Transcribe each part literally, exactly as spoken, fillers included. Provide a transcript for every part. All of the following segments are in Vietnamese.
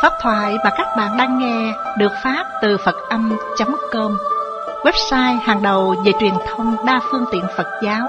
Pháp thoại mà các bạn đang nghe được phát từ Phật Âm chấm com, website hàng đầu về truyền thông đa phương tiện Phật giáo.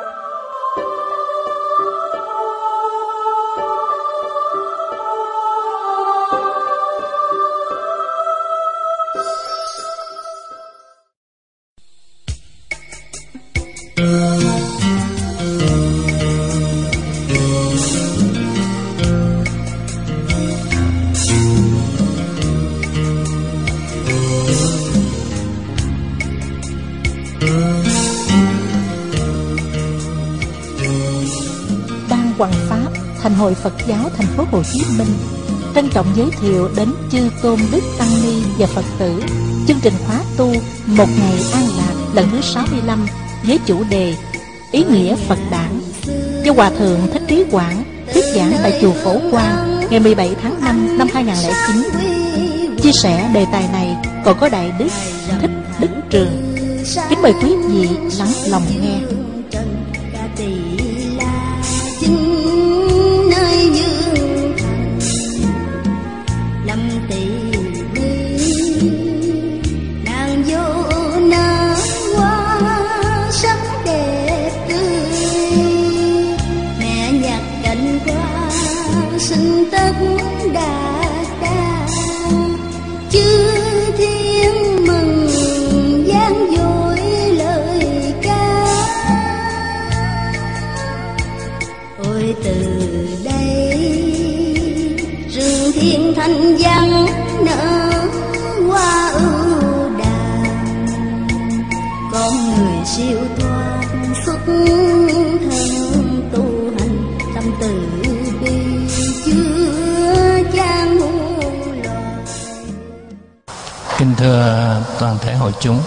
Hoằng Pháp, Thành hội Phật giáo Thành phố Hồ Chí Minh trân trọng giới thiệu đến chư tôn đức tăng ni và Phật tử chương trình khóa tu Một Ngày An Lạc lần thứ sáu mươi lăm với chủ đề Ý nghĩa Phật Đản do Hòa Thượng Thích Trí Quảng thuyết giảng tại chùa Phổ Quang ngày mười bảy tháng năm năm hai nghìn không trăm lẻ chín. Chia sẻ đề tài này còn có Đại Đức Thích Đức Trường. Kính mời quý vị lắng lòng nghe. Nơi dương thành lâm tỳ ly nàng vô nở hoa sắc đẹp tươi, mẹ nhặt cành hoa xin tất đà đa, chư thiên mừng gian dội lời ca. Ôi từ đây rừng thiên thanh vắng nở hoa ưu đàm, con người siêu thoát xuất thân tu hành tâm từ bi chứa chan muôn loài. Kính thưa toàn thể hội chúng,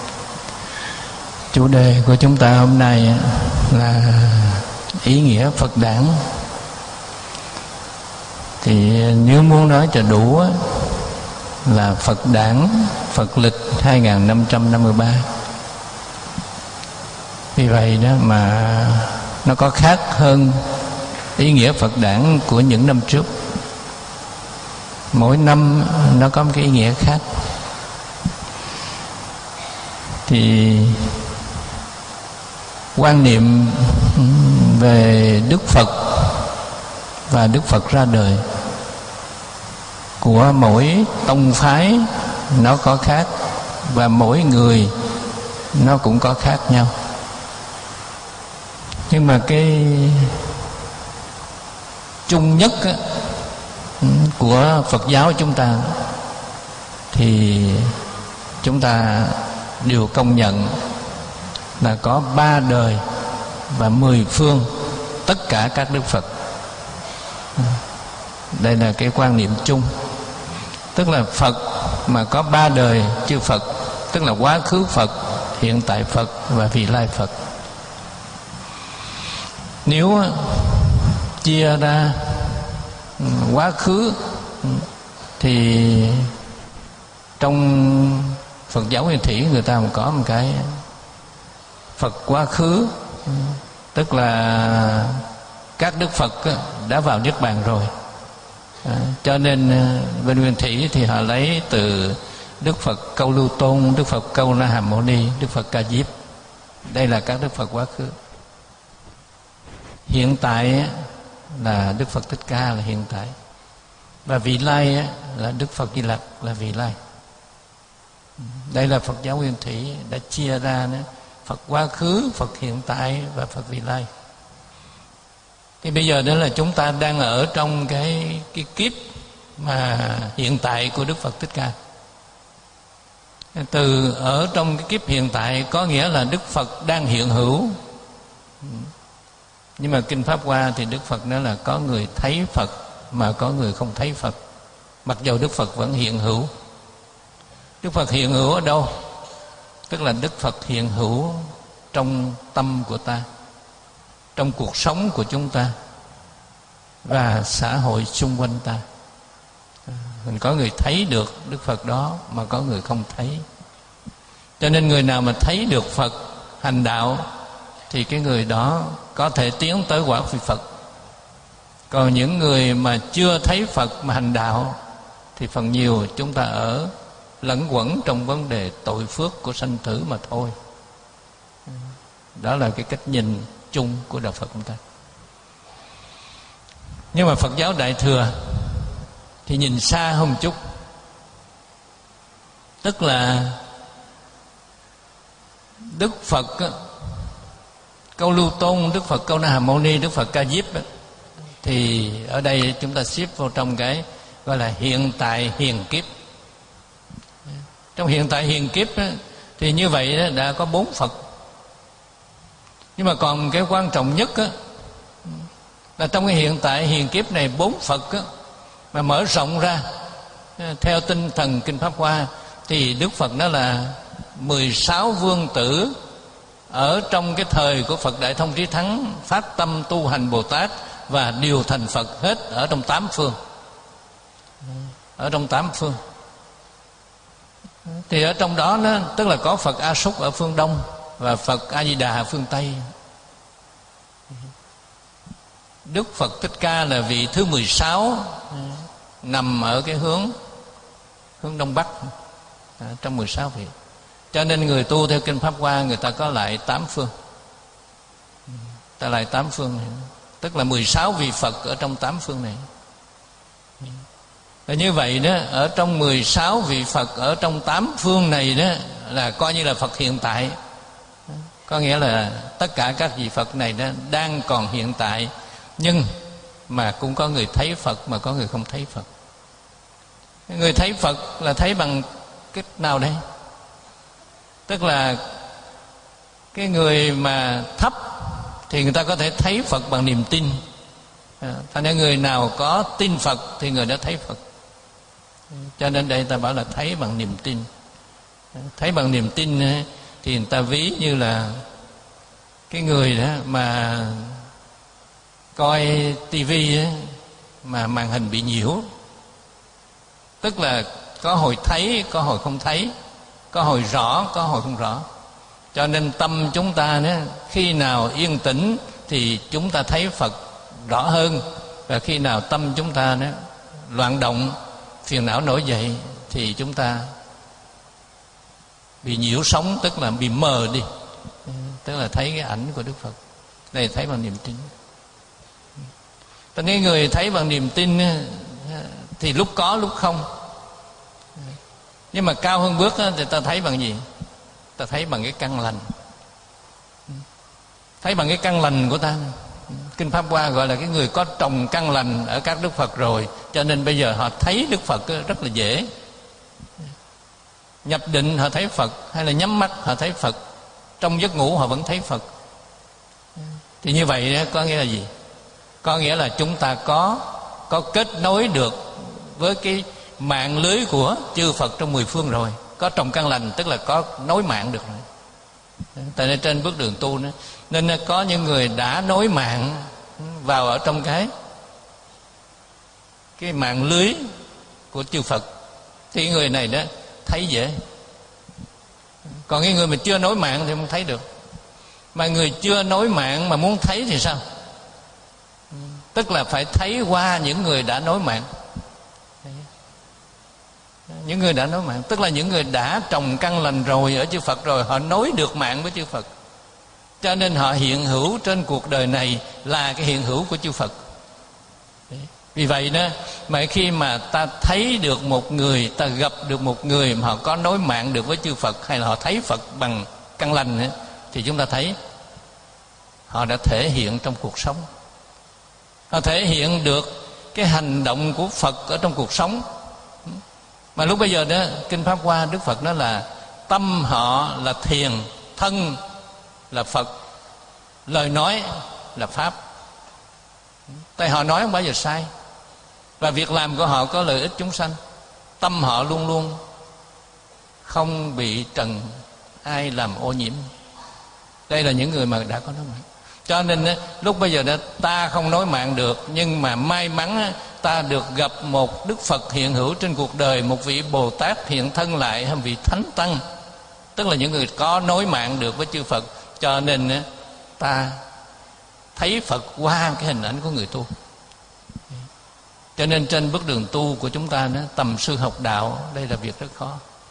chủ đề của chúng ta hôm nay là ý nghĩa Phật Đản. Thì nếu muốn nói cho đủ là Phật Đản Phật lịch hai nghìn năm trăm năm mươi ba. Vì vậy đó mà nó có khác hơn ý nghĩa Phật Đản của những năm trước. Mỗi năm nó có một cái ý nghĩa khác. Thì quan niệm về Đức Phật và Đức Phật ra đời của mỗi tông phái nó có khác, và mỗi người nó cũng có khác nhau. Nhưng mà cái chung nhất á, của Phật giáo chúng ta thì chúng ta đều công nhận là có ba đời và mười phương tất cả các Đức Phật. Đây là cái quan niệm chung. Tức là Phật mà có ba đời chư Phật, tức là quá khứ Phật, hiện tại Phật và vị lai Phật. Nếu chia ra quá khứ thì trong Phật giáo Nguyên Thủy người ta có một cái Phật quá khứ, tức là các Đức Phật đã vào Niết Bàn rồi. À, cho nên bên Nguyên Thủy thì họ lấy từ Đức Phật Câu Lưu Tôn, Đức Phật Câu Na Hàm Mâu Ni, Đức Phật Ca Diếp. Đây là các Đức Phật quá khứ. Hiện tại là Đức Phật Thích Ca là hiện tại, và vị lai là Đức Phật Di Lặc là vị lai. Đây là Phật giáo Nguyên Thủy đã chia ra nữa, Phật quá khứ, Phật hiện tại và Phật vị lai. Thì bây giờ đó là chúng ta đang ở trong cái cái kiếp mà hiện tại của Đức Phật Thích Ca. Từ ở trong cái kiếp hiện tại có nghĩa là Đức Phật đang hiện hữu. Nhưng mà Kinh Pháp Hoa thì Đức Phật nói là có người thấy Phật mà có người không thấy Phật. Mặc dù Đức Phật vẫn hiện hữu. Đức Phật hiện hữu ở đâu? Tức là Đức Phật hiện hữu trong tâm của ta, trong cuộc sống của chúng ta và xã hội xung quanh ta. Mình có người thấy được Đức Phật đó mà có người không thấy. Cho nên người nào mà thấy được Phật hành đạo thì cái người đó có thể tiến tới quả vị Phật. Còn những người mà chưa thấy Phật mà hành đạo thì phần nhiều chúng ta ở lẫn quẩn trong vấn đề tội phước của sanh tử mà thôi. Đó là cái cách nhìn chung của đạo Phật chúng ta. Nhưng mà Phật giáo Đại Thừa thì nhìn xa hơn một chút. Tức là Đức Phật Câu Lưu Tôn, Đức Phật Câu Na Hàm Mâu Ni, Đức Phật Ca Diếp, thì ở đây chúng ta xếp vào trong cái gọi là hiện tại hiền kiếp. Trong hiện tại hiền kiếp thì như vậy đã có bốn Phật. Nhưng mà còn cái quan trọng nhất là trong cái hiện tại hiền kiếp này, bốn Phật mà mở rộng ra theo tinh thần Kinh Pháp Hoa thì Đức Phật nó là mười sáu vương tử ở trong cái thời của Phật Đại Thông Trí Thắng phát tâm tu hành Bồ Tát và đều thành Phật hết ở trong tám phương. Ở trong tám phương thì ở trong đó nó tức là có Phật A Súc ở phương Đông và Phật A Di Đà ở phương Tây. Đức Phật Thích Ca là vị thứ mười sáu, nằm ở cái hướng hướng Đông Bắc trong mười sáu vị. Cho nên người tu theo Kinh Pháp Hoa người ta có lại tám phương. Ta lại tám phương này. Tức là mười sáu vị Phật ở trong tám phương này. Và như vậy đó, ở trong mười sáu vị Phật ở trong tám phương này đó là coi như là Phật hiện tại. Có nghĩa là tất cả các vị Phật này đó đang còn hiện tại, nhưng mà cũng có người thấy Phật mà có người không thấy Phật. Người thấy Phật là thấy bằng cách nào đây? Tức là cái người mà thấp thì người ta có thể thấy Phật bằng niềm tin. Thành ra người nào có tin Phật thì người đó thấy Phật. Cho nên đây ta bảo là thấy bằng niềm tin. Thấy bằng niềm tin thì người ta ví như là cái người đó mà coi tivi mà màn hình bị nhiễu. Tức là có hồi thấy, có hồi không thấy, có hồi rõ, có hồi không rõ. Cho nên tâm chúng ta đó, khi nào yên tĩnh thì chúng ta thấy Phật rõ hơn. Và khi nào tâm chúng ta đó loạn động, phiền não nổi dậy thì chúng ta bị nhiễu sóng, tức là bị mờ đi. Tức là thấy cái ảnh của Đức Phật. Đây thấy bằng niềm tin. Ta nghe người thấy bằng niềm tin thì lúc có lúc không. Nhưng mà cao hơn bước thì ta thấy bằng gì? Ta thấy bằng cái căn lành. Thấy bằng cái căn lành của ta. Kinh Pháp Hoa gọi là cái người có trồng căn lành ở các Đức Phật rồi. Cho nên bây giờ họ thấy Đức Phật rất là dễ. Nhập định họ thấy Phật, hay là nhắm mắt họ thấy Phật, trong giấc ngủ họ vẫn thấy Phật. Thì như vậy có nghĩa là gì? Có nghĩa là chúng ta có có kết nối được với cái mạng lưới của chư Phật trong mười phương rồi. Có trồng căn lành tức là có nối mạng được rồi. Tại nên trên bước đường tu nữa, nên có những người đã nối mạng vào ở trong cái cái mạng lưới của chư Phật thì người này đó thấy dễ. Còn cái người mà chưa nối mạng thì không thấy được. Mà người chưa nối mạng mà muốn thấy thì sao? Tức là phải thấy qua những người đã nối mạng. Những người đã nối mạng tức là những người đã trồng căn lành rồi ở chư Phật rồi, họ nối được mạng với chư Phật. Cho nên họ hiện hữu trên cuộc đời này là cái hiện hữu của chư Phật. Vì vậy đó, mà khi mà ta thấy được một người, ta gặp được một người mà họ có nối mạng được với chư Phật, hay là họ thấy Phật bằng căn lành ấy, thì chúng ta thấy họ đã thể hiện trong cuộc sống. Họ thể hiện được cái hành động của Phật ở trong cuộc sống. Mà lúc bây giờ đó, Kinh Pháp Hoa Đức Phật nói là tâm họ là thiền, thân là Phật, lời nói là Pháp. Tại họ nói không bao giờ sai, và việc làm của họ có lợi ích chúng sanh. Tâm họ luôn luôn không bị trần ai làm ô nhiễm. Đây là những người mà đã có nối mạng. Cho nên lúc bây giờ đó, ta không nối mạng được, nhưng mà may mắn ta được gặp một Đức Phật hiện hữu trên cuộc đời, một vị Bồ Tát hiện thân lại, hay vị Thánh Tăng, tức là những người có nối mạng được với chư Phật. Cho nên ta thấy Phật qua cái hình ảnh của người tu. Cho nên trên bước đường tu của chúng ta đó, tầm sư học đạo, đây là việc rất khó.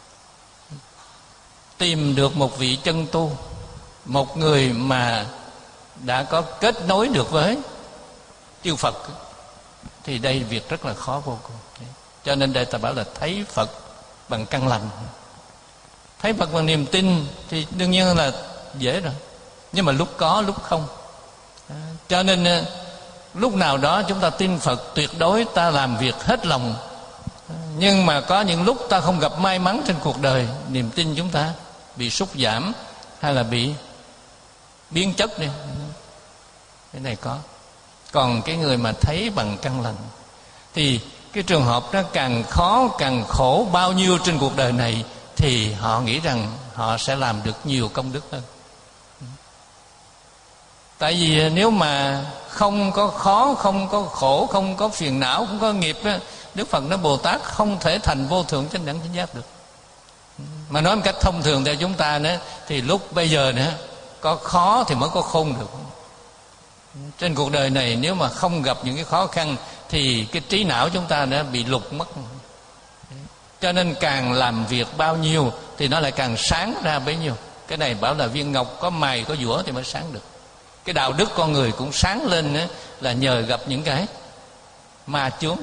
Tìm được một vị chân tu, một người mà đã có kết nối được với chư Phật, thì đây việc rất là khó vô cùng. Cho nên đây ta bảo là thấy Phật bằng căn lành. Thấy Phật bằng niềm tin thì đương nhiên là dễ rồi, nhưng mà lúc có lúc không. Cho nên lúc nào đó chúng ta tin Phật tuyệt đối, ta làm việc hết lòng. Nhưng mà có những lúc ta không gặp may mắn trên cuộc đời, niềm tin chúng ta bị sút giảm hay là bị biến chất đi, cái này có. Còn cái người mà thấy bằng căn lành thì cái trường hợp nó càng khó, càng khổ bao nhiêu trên cuộc đời này, thì họ nghĩ rằng họ sẽ làm được nhiều công đức hơn. Tại vì nếu mà không có khó, không có khổ, không có phiền não, không có nghiệp, Đức Phật nói Bồ Tát không thể thành vô thượng chánh đẳng chánh giác được. Mà nói một cách thông thường theo chúng ta nữa, thì lúc bây giờ nữa có khó thì mới có khôn được. Trên cuộc đời này nếu mà không gặp những cái khó khăn thì cái trí não chúng ta đã bị lục mất. Cho nên càng làm việc bao nhiêu thì nó lại càng sáng ra bấy nhiêu. Cái này bảo là viên ngọc có mài có dũa thì mới sáng được. Cái đạo đức con người cũng sáng lên nữa, là nhờ gặp những cái ma chướng.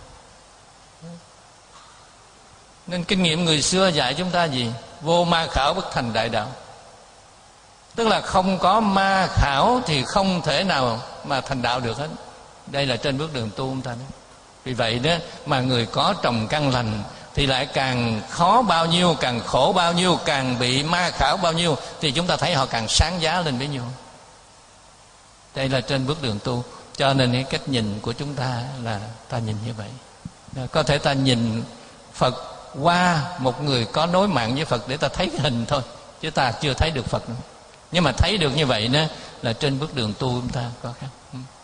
Nên kinh nghiệm người xưa dạy chúng ta gì? Vô ma khảo bất thành đại đạo. Tức là không có ma khảo thì không thể nào mà thành đạo được hết. Đây là trên bước đường tu chúng ta đó. Vì vậy đó mà người có trồng căn lành thì lại càng khó bao nhiêu, càng khổ bao nhiêu, càng bị ma khảo bao nhiêu, thì chúng ta thấy họ càng sáng giá lên bấy nhiêu. Đây là trên bước đường tu. Cho nên cái cách nhìn của chúng ta là ta nhìn như vậy. Có thể ta nhìn Phật qua một người có nối mạng với Phật để ta thấy hình thôi, chứ ta chưa thấy được Phật nữa. Nhưng mà thấy được như vậy đó là trên bước đường tu chúng ta có khác.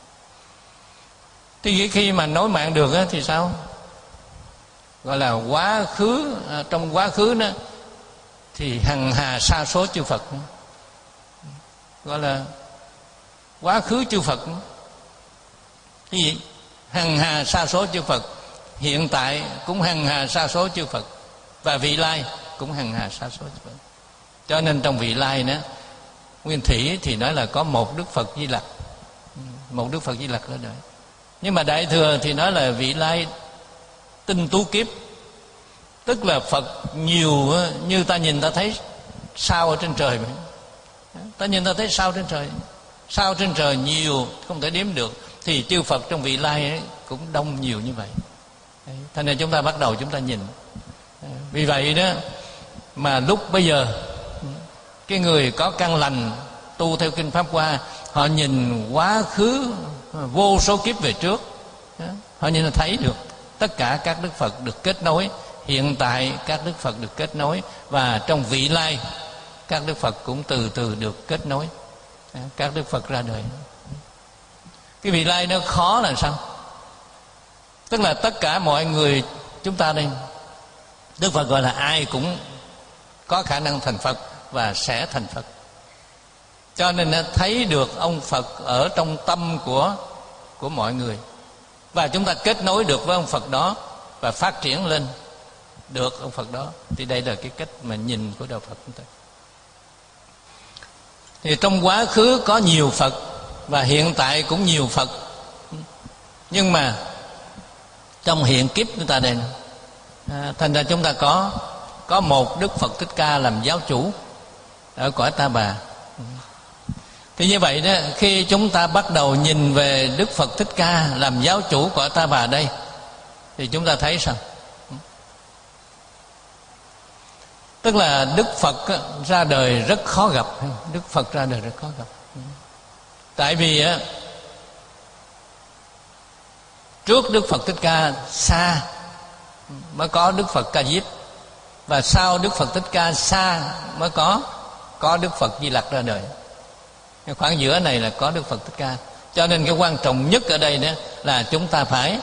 Thì khi mà nối mạng được đó, thì sao? Gọi là quá khứ, trong quá khứ đó thì hằng hà sa số chư Phật, gọi là quá khứ chư Phật. Cái gì? Hằng hà sa số chư Phật. Hiện tại cũng hằng hà sa số chư Phật, và vị lai cũng hằng hà sa số chư Phật. Cho nên trong vị lai đó, Nguyên Thủy thì nói là có một Đức Phật Di Lặc, một Đức Phật Di Lặc ở đời. Nhưng mà Đại Thừa thì nói là vị lai tinh tú kiếp. Tức là Phật nhiều như ta nhìn ta thấy sao ở trên trời vậy. Ta nhìn ta thấy sao trên trời, sao trên trời nhiều không thể đếm được, thì chư Phật trong vị lai ấy cũng đông nhiều như vậy. Thành nên chúng ta bắt đầu chúng ta nhìn. Vì vậy đó mà lúc bây giờ cái người có căn lành tu theo Kinh Pháp Hoa, họ nhìn quá khứ vô số kiếp về trước, họ nhìn là thấy được tất cả các Đức Phật được kết nối. Hiện tại các Đức Phật được kết nối, và trong vị lai các Đức Phật cũng từ từ được kết nối. Các Đức Phật ra đời. Cái vị lai nó khó là sao? Tức là tất cả mọi người chúng ta đây, Đức Phật gọi là ai cũng có khả năng thành Phật và sẽ thành Phật. Cho nên thấy được ông Phật ở trong tâm của của mọi người, và chúng ta kết nối được với ông Phật đó và phát triển lên được ông Phật đó. Thì đây là cái cách mà nhìn của đạo Phật chúng ta. Thì trong quá khứ có nhiều Phật, và hiện tại cũng nhiều Phật. Nhưng mà trong hiện kiếp chúng ta đây, à, thành ra chúng ta có có một Đức Phật Thích Ca làm giáo chủ ở cõi Ta Bà. Thì như vậy đó, khi chúng ta bắt đầu nhìn về Đức Phật Thích Ca làm giáo chủ cõi Ta Bà đây, thì chúng ta thấy sao? Tức là Đức Phật ra đời rất khó gặp. Đức Phật ra đời rất khó gặp. Tại vì á, trước Đức Phật Thích Ca xa mới có Đức Phật Ca Diếp, và sau Đức Phật Thích Ca xa mới có có Đức Phật Di Lặc ra đời. Cái khoảng giữa này là có Đức Phật Thích Ca. Cho nên cái quan trọng nhất ở đây đó là chúng ta phải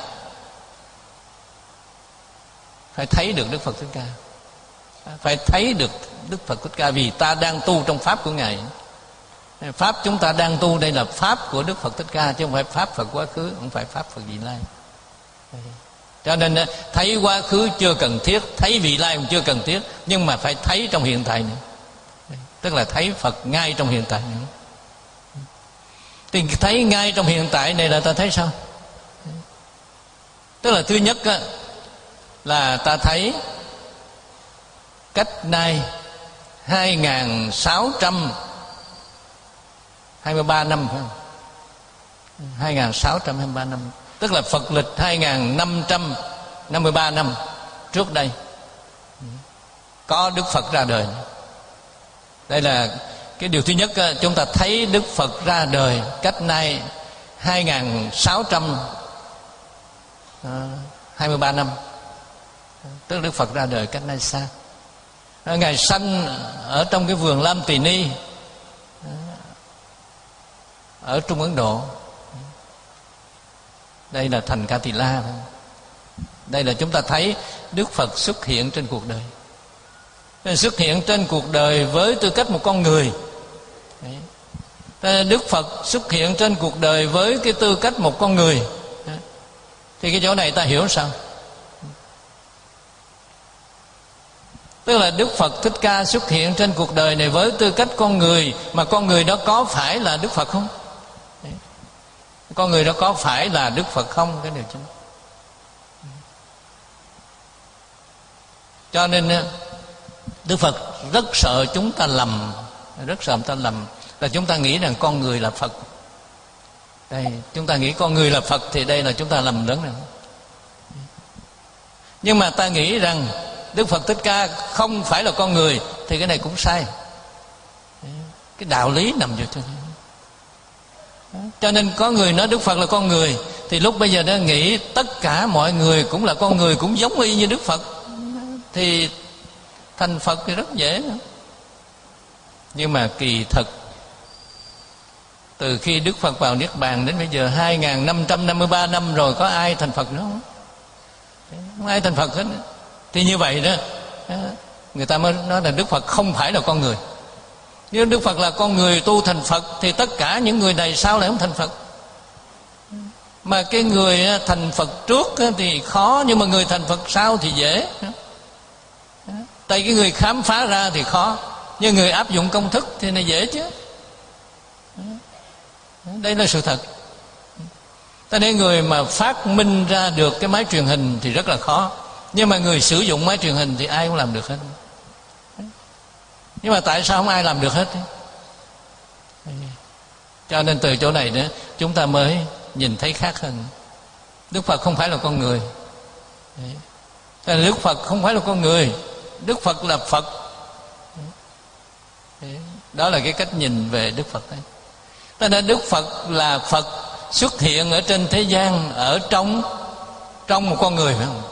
phải thấy được Đức Phật Thích Ca, phải thấy được Đức Phật Thích Ca, vì ta đang tu trong pháp của Ngài. Pháp chúng ta đang tu đây là pháp của Đức Phật Thích Ca, chứ không phải pháp Phật quá khứ, không phải pháp Phật vị lai. Cho nên thấy quá khứ chưa cần thiết, thấy vị lai cũng chưa cần thiết, nhưng mà phải thấy trong hiện tại nữa. Tức là thấy Phật ngay trong hiện tại nữa. Thì thấy ngay trong hiện tại này là ta thấy sao? Tức là thứ nhất là ta thấy cách nay hai nghìn sáu trăm hai mươi ba năm, phải không? hai nghìn sáu trăm hai mươi ba năm, tức là Phật lịch hai nghìn năm trăm năm mươi ba năm trước đây có Đức Phật ra đời. Đây là cái điều thứ nhất, chúng ta thấy Đức Phật ra đời cách nay hai nghìn sáu trăm hai mươi ba năm, tức Đức Phật ra đời cách nay xa. Ngài sanh ở trong cái vườn Lam Tỳ Ni ở Trung Ấn Độ. Đây là thành Ca Tỳ La. Đây là chúng ta thấy Đức Phật xuất hiện trên cuộc đời. Xuất hiện trên cuộc đời với tư cách một con người. Đức Phật xuất hiện trên cuộc đời với cái tư cách một con người. Thì cái chỗ này ta hiểu sao? Tức là Đức Phật Thích Ca xuất hiện trên cuộc đời này với tư cách con người, mà con người đó có phải là Đức Phật không? Con người đó có phải là Đức Phật không? Cái điều chính. Cho nên Đức Phật rất sợ chúng ta lầm, rất sợ chúng ta lầm là chúng ta nghĩ rằng con người là Phật. Đây, chúng ta nghĩ con người là Phật thì đây là chúng ta lầm lớn rồi. Nhưng mà ta nghĩ rằng Đức Phật Thích Ca không phải là con người thì cái này cũng sai. Cái đạo lý nằm vô trên. Cho nên có người nói Đức Phật là con người, thì lúc bây giờ đã nghĩ tất cả mọi người cũng là con người, cũng giống y như Đức Phật, thì thành Phật thì rất dễ nữa. Nhưng mà kỳ thực từ khi Đức Phật vào Niết Bàn đến bây giờ hai nghìn năm trăm năm mươi ba năm rồi, có ai thành Phật nữa không? Không ai thành Phật hết. Thì như vậy đó, người ta mới nói là Đức Phật không phải là con người. Nếu Đức Phật là con người tu thành Phật thì tất cả những người này sao lại không thành Phật? Mà cái người thành Phật trước thì khó, nhưng mà người thành Phật sau thì dễ. Tại cái người khám phá ra thì khó, nhưng người áp dụng công thức thì nó dễ chứ. Đây là sự thật. Cho nên người mà phát minh ra được cái máy truyền hình thì rất là khó, nhưng mà người sử dụng máy truyền hình thì ai cũng làm được hết. Nhưng mà tại sao không ai làm được hết? Cho nên từ chỗ này nữa chúng ta mới nhìn thấy khác hơn. Đức Phật không phải là con người. Đức Phật không phải là con người, Đức Phật là Phật. Đó là cái cách nhìn về Đức Phật đấy. Cho nên Đức Phật là Phật xuất hiện ở trên thế gian, ở trong trong một con người, phải không?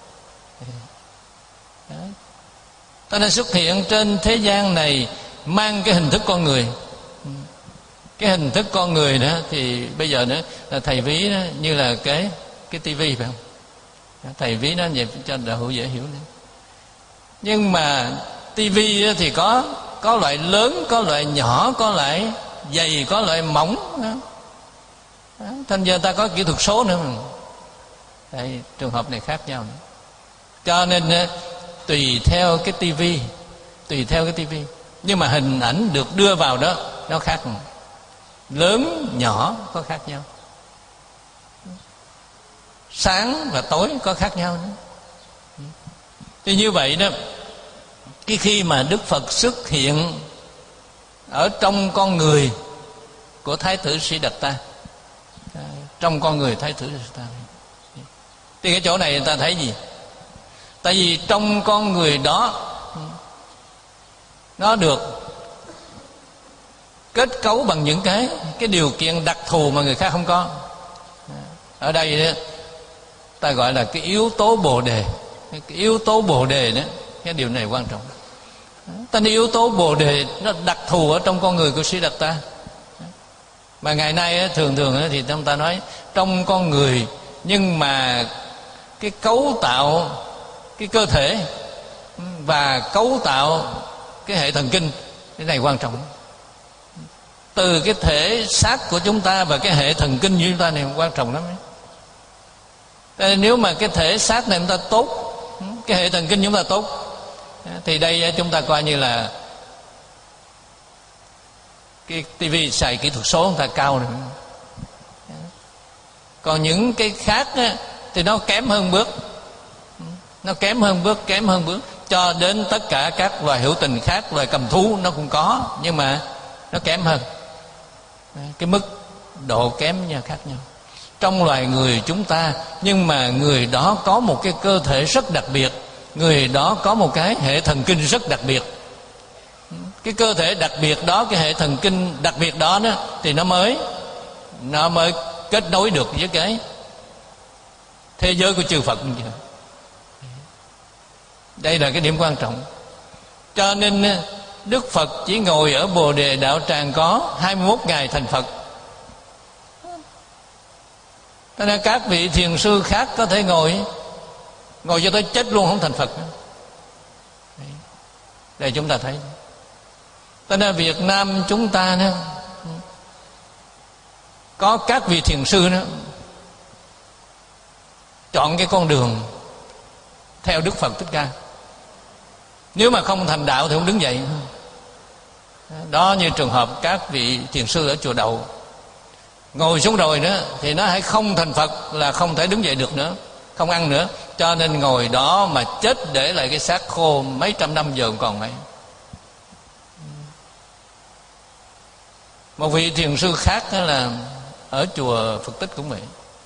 Cho nên xuất hiện trên thế gian này mang cái hình thức con người. Cái hình thức con người đó thì bây giờ nữa là thầy ví đó, như là cái cái tivi, phải không? Thầy ví nó vậy cho đạo hữu dễ hiểu nữa. Nhưng mà tivi thì có có loại lớn, có loại nhỏ, có loại dày, có loại mỏng. Thành giờ ta có kỹ thuật số nữa mà. Đây, trường hợp này khác nhau nữa. Cho nên tùy theo cái tivi, tùy theo cái tivi, nhưng mà hình ảnh được đưa vào đó nó khác, lớn nhỏ có khác nhau, sáng và tối có khác nhau nữa. Thì như vậy đó, cái khi mà Đức Phật xuất hiện ở trong con người của Thái tử Siddhartha, trong con người Thái tử Siddhartha, thì cái chỗ này người ta thấy gì? Tại vì trong con người đó nó được kết cấu bằng những cái cái điều kiện đặc thù mà người khác không có. Ở đây đó, ta gọi là cái yếu tố Bồ Đề. Cái yếu tố Bồ Đề đó, cái điều này quan trọng. Ta nói yếu tố Bồ Đề nó đặc thù ở trong con người của Siddhartha. Mà ngày nay thường thường thì chúng ta nói trong con người, nhưng mà cái cấu tạo cái cơ thể và cấu tạo cái hệ thần kinh, cái này quan trọng. Từ cái thể xác của chúng ta và cái hệ thần kinh của chúng ta này quan trọng lắm ấy. Nếu mà cái thể xác này chúng ta tốt, cái hệ thần kinh chúng ta tốt, thì đây chúng ta coi như là cái tivi xài kỹ thuật số chúng ta cao rồi. Còn những cái khác á, thì nó kém hơn bước, nó kém hơn bước, kém hơn bước, cho đến tất cả các loài hữu tình khác, loài cầm thú nó cũng có, nhưng mà nó kém hơn. Cái mức độ kém nhau khác nhau. Trong loài người chúng ta, nhưng mà người đó có một cái cơ thể rất đặc biệt, người đó có một cái hệ thần kinh rất đặc biệt. Cái cơ thể đặc biệt đó, cái hệ thần kinh đặc biệt đó, đó thì nó mới nó mới kết nối được với cái thế giới của chư Phật. Đây là cái điểm quan trọng. Cho nên Đức Phật chỉ ngồi ở Bồ Đề Đạo Tràng có hai mươi mốt ngày thành Phật. Cho nên các vị thiền sư khác có thể ngồi Ngồi cho tới chết luôn không thành Phật. Đây chúng ta thấy. Cho nên Việt Nam chúng ta nữa, có các vị thiền sư nữa chọn cái con đường theo Đức Phật Thích Ca. Nếu mà không thành đạo thì không đứng dậy. Đó, như trường hợp các vị thiền sư ở chùa Đậu, ngồi xuống rồi nữa thì nó hãy không thành Phật là không thể đứng dậy được nữa, không ăn nữa, cho nên ngồi đó mà chết để lại cái xác khô mấy trăm năm giờ còn mấy. Một vị thiền sư khác đó là ở chùa Phật Tích cũng vậy,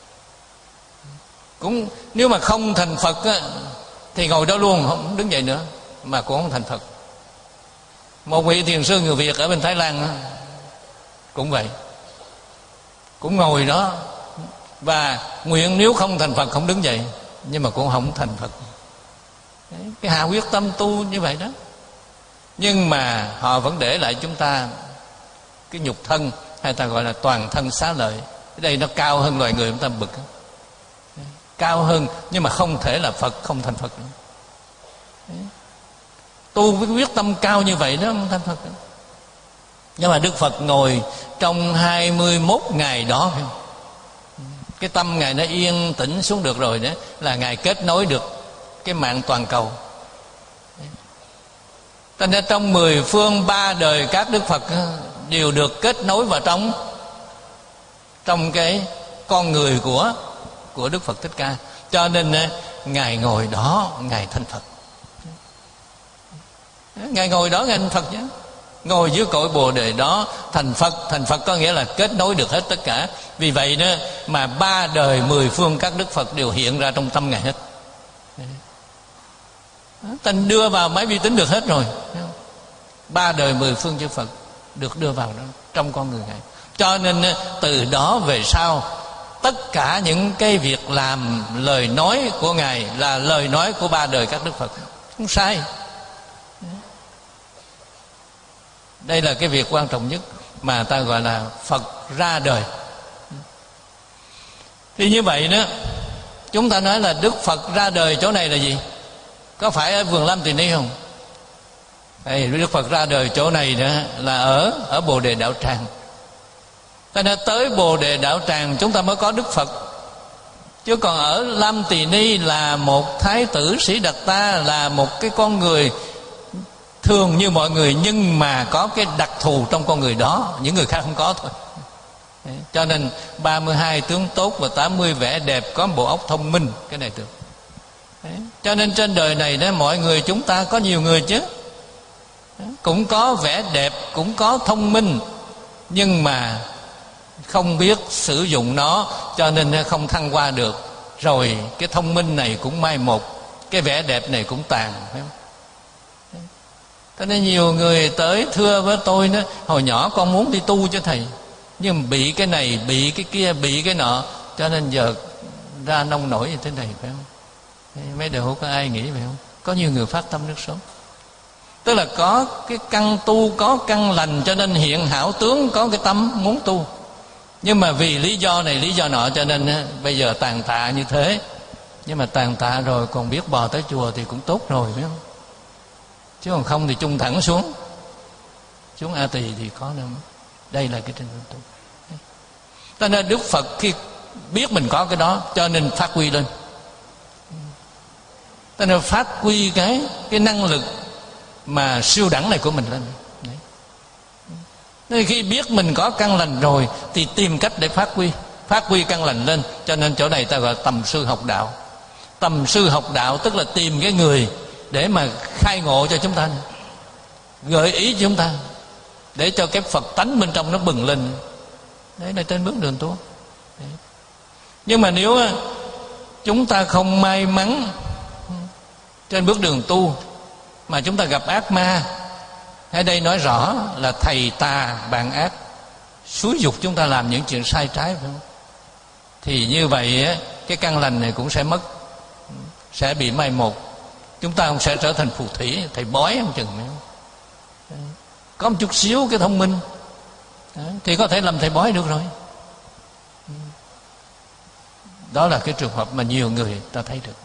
cũng nếu mà không thành Phật á, thì ngồi đó luôn không đứng dậy nữa, mà cũng không thành Phật. Một vị thiền sư người Việt ở bên Thái Lan á, cũng vậy, cũng ngồi đó và nguyện nếu không thành Phật không đứng dậy, nhưng mà cũng không thành Phật. Đấy, cái hạ quyết tâm tu như vậy đó. Nhưng mà họ vẫn để lại chúng ta cái nhục thân, hay ta gọi là toàn thân xá lợi. Cái đây nó cao hơn loài người chúng ta bực, cao hơn, nhưng mà không thể là Phật, không thành Phật nữa. Đấy. Tu với quyết tâm cao như vậy đó không thành Phật nữa. Nhưng mà Đức Phật ngồi trong hai mươi mốt ngày đó, cái tâm Ngài nó yên tĩnh xuống được rồi, đó là Ngài kết nối được cái mạng toàn cầu. Cho nên trong mười phương ba đời các Đức Phật đều được kết nối vào trong trong cái con người của của Đức Phật Thích Ca. Cho nên Ngài ngồi đó, Ngài thành Phật. Ngài ngồi đó, Ngài thành Phật nhé. Ngồi dưới cội Bồ Đề đó thành Phật. Thành Phật có nghĩa là kết nối được hết tất cả. Vì vậy đó mà ba đời mười phương các Đức Phật đều hiện ra trong tâm Ngài hết. Thành đưa vào máy vi tính được hết rồi. Ba đời mười phương chư Phật được đưa vào đó, trong con người Ngài. Cho nên từ đó về sau, tất cả những cái việc làm, lời nói của Ngài là lời nói của ba đời các Đức Phật, không sai. Đây là cái việc quan trọng nhất mà ta gọi là Phật ra đời. Thì như vậy đó, chúng ta nói là Đức Phật ra đời chỗ này là gì? Có phải ở vườn Lam Tỳ Ni không? Đây, Đức Phật ra đời chỗ này đó là ở ở Bồ Đề Đạo Tràng. Cho nên tới Bồ Đề Đạo Tràng chúng ta mới có Đức Phật. Chứ còn ở Lam Tỳ Ni là một thái tử Sĩ Đạt Ta, là một cái con người thường như mọi người, nhưng mà có cái đặc thù trong con người đó, những người khác không có thôi. Đấy, cho nên ba mươi hai tướng tốt và tám mươi vẻ đẹp, có bộ óc thông minh, cái này được. Đấy, cho nên trên đời này đó, mọi người chúng ta có nhiều người chứ, đấy, cũng có vẻ đẹp, cũng có thông minh, nhưng mà không biết sử dụng nó, cho nên không thăng hoa được. Rồi cái thông minh này cũng mai một, cái vẻ đẹp này cũng tàn, phải không? Cho nên nhiều người tới thưa với tôi đó, hồi nhỏ con muốn đi tu cho thầy, nhưng bị cái này, bị cái kia, bị cái nọ, cho nên giờ ra nông nổi như thế này, phải không? Mấy điều hữu có ai nghĩ vậy không? Có nhiều người phát tâm rất sớm. Tức là có cái căn tu, có căn lành, cho nên hiện hảo tướng, có cái tâm muốn tu. Nhưng mà vì lý do này, lý do nọ, cho nên bây giờ tàn tạ như thế. Nhưng mà tàn tạ rồi còn biết bò tới chùa thì cũng tốt rồi, phải không? Chứ còn không thì chung thẳng xuống xuống A Tỳ thì có nữa. Đây là cái trình độ tu. Cho nên Đức Phật khi biết mình có cái đó, cho nên phát huy lên. ta nên phát huy cái cái năng lực mà siêu đẳng này của mình lên. Đấy. Nên khi biết mình có căn lành rồi thì tìm cách để phát huy phát huy căn lành lên. Cho nên chỗ này ta gọi là tầm sư học đạo. Tầm sư học đạo tức là tìm cái người để mà khai ngộ cho chúng ta, gợi ý cho chúng ta, để cho cái Phật tánh bên trong nó bừng lên. Đấy là trên bước đường tu. Đấy. Nhưng mà nếu chúng ta không may mắn trên bước đường tu mà chúng ta gặp ác ma, ở đây nói rõ là thầy tà bạn ác xúi dục chúng ta làm những chuyện sai trái, phải không? Thì như vậy cái căn lành này cũng sẽ mất, sẽ bị mai một. Chúng ta không sẽ trở thành phù thủy, thầy bói không chừng nữa. Có một chút xíu cái thông minh thì có thể làm thầy bói được rồi. Đó là cái trường hợp mà nhiều người ta thấy được.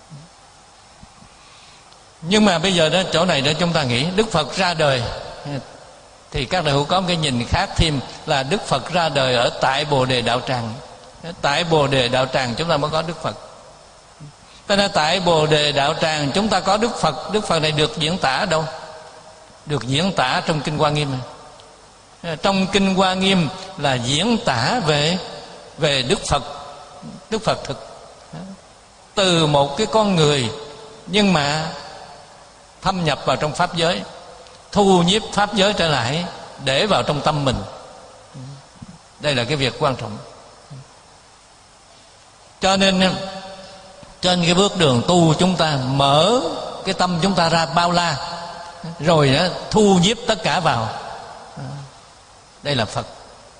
Nhưng mà bây giờ đó, chỗ này đó chúng ta nghĩ Đức Phật ra đời thì các đại hữu có một cái nhìn khác thêm là Đức Phật ra đời ở tại Bồ Đề Đạo Tràng. Tại Bồ Đề Đạo Tràng chúng ta mới có Đức Phật. Cho nên tại Bồ Đề Đạo Tràng chúng ta có Đức Phật. Đức Phật này được diễn tả ở đâu? Được diễn tả trong Kinh Hoa Nghiêm. Trong Kinh Hoa Nghiêm là diễn tả về về Đức Phật, Đức Phật thực, từ một cái con người nhưng mà thâm nhập vào trong pháp giới, thu nhiếp pháp giới trở lại để vào trong tâm mình. Đây là cái việc quan trọng. Cho nên trên cái bước đường tu chúng ta mở cái tâm chúng ta ra bao la, rồi đó thu nhiếp tất cả vào. Đây là Phật.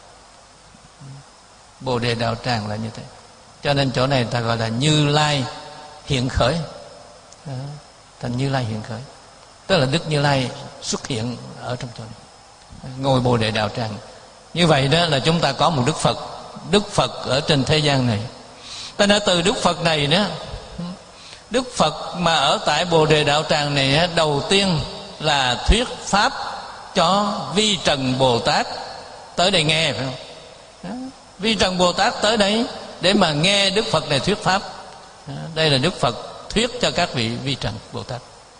Bồ Đề Đạo Tràng là như thế. Cho nên chỗ này ta gọi là Như Lai hiện khởi. Thành Như Lai hiện khởi, tức là Đức Như Lai xuất hiện ở trong chỗ này, ngôi Bồ Đề Đạo Tràng. Như vậy đó là chúng ta có một Đức Phật, Đức Phật ở trên thế gian này. Ta nói từ Đức Phật này đó, Đức Phật mà ở tại Bồ Đề Đạo Tràng này đầu tiên là thuyết pháp cho Vi Trần Bồ Tát tới đây nghe, phải không? Đó. Vi Trần Bồ Tát tới đấy để mà nghe Đức Phật này thuyết pháp. Đó. Đây là Đức Phật thuyết cho các vị Vi Trần Bồ Tát.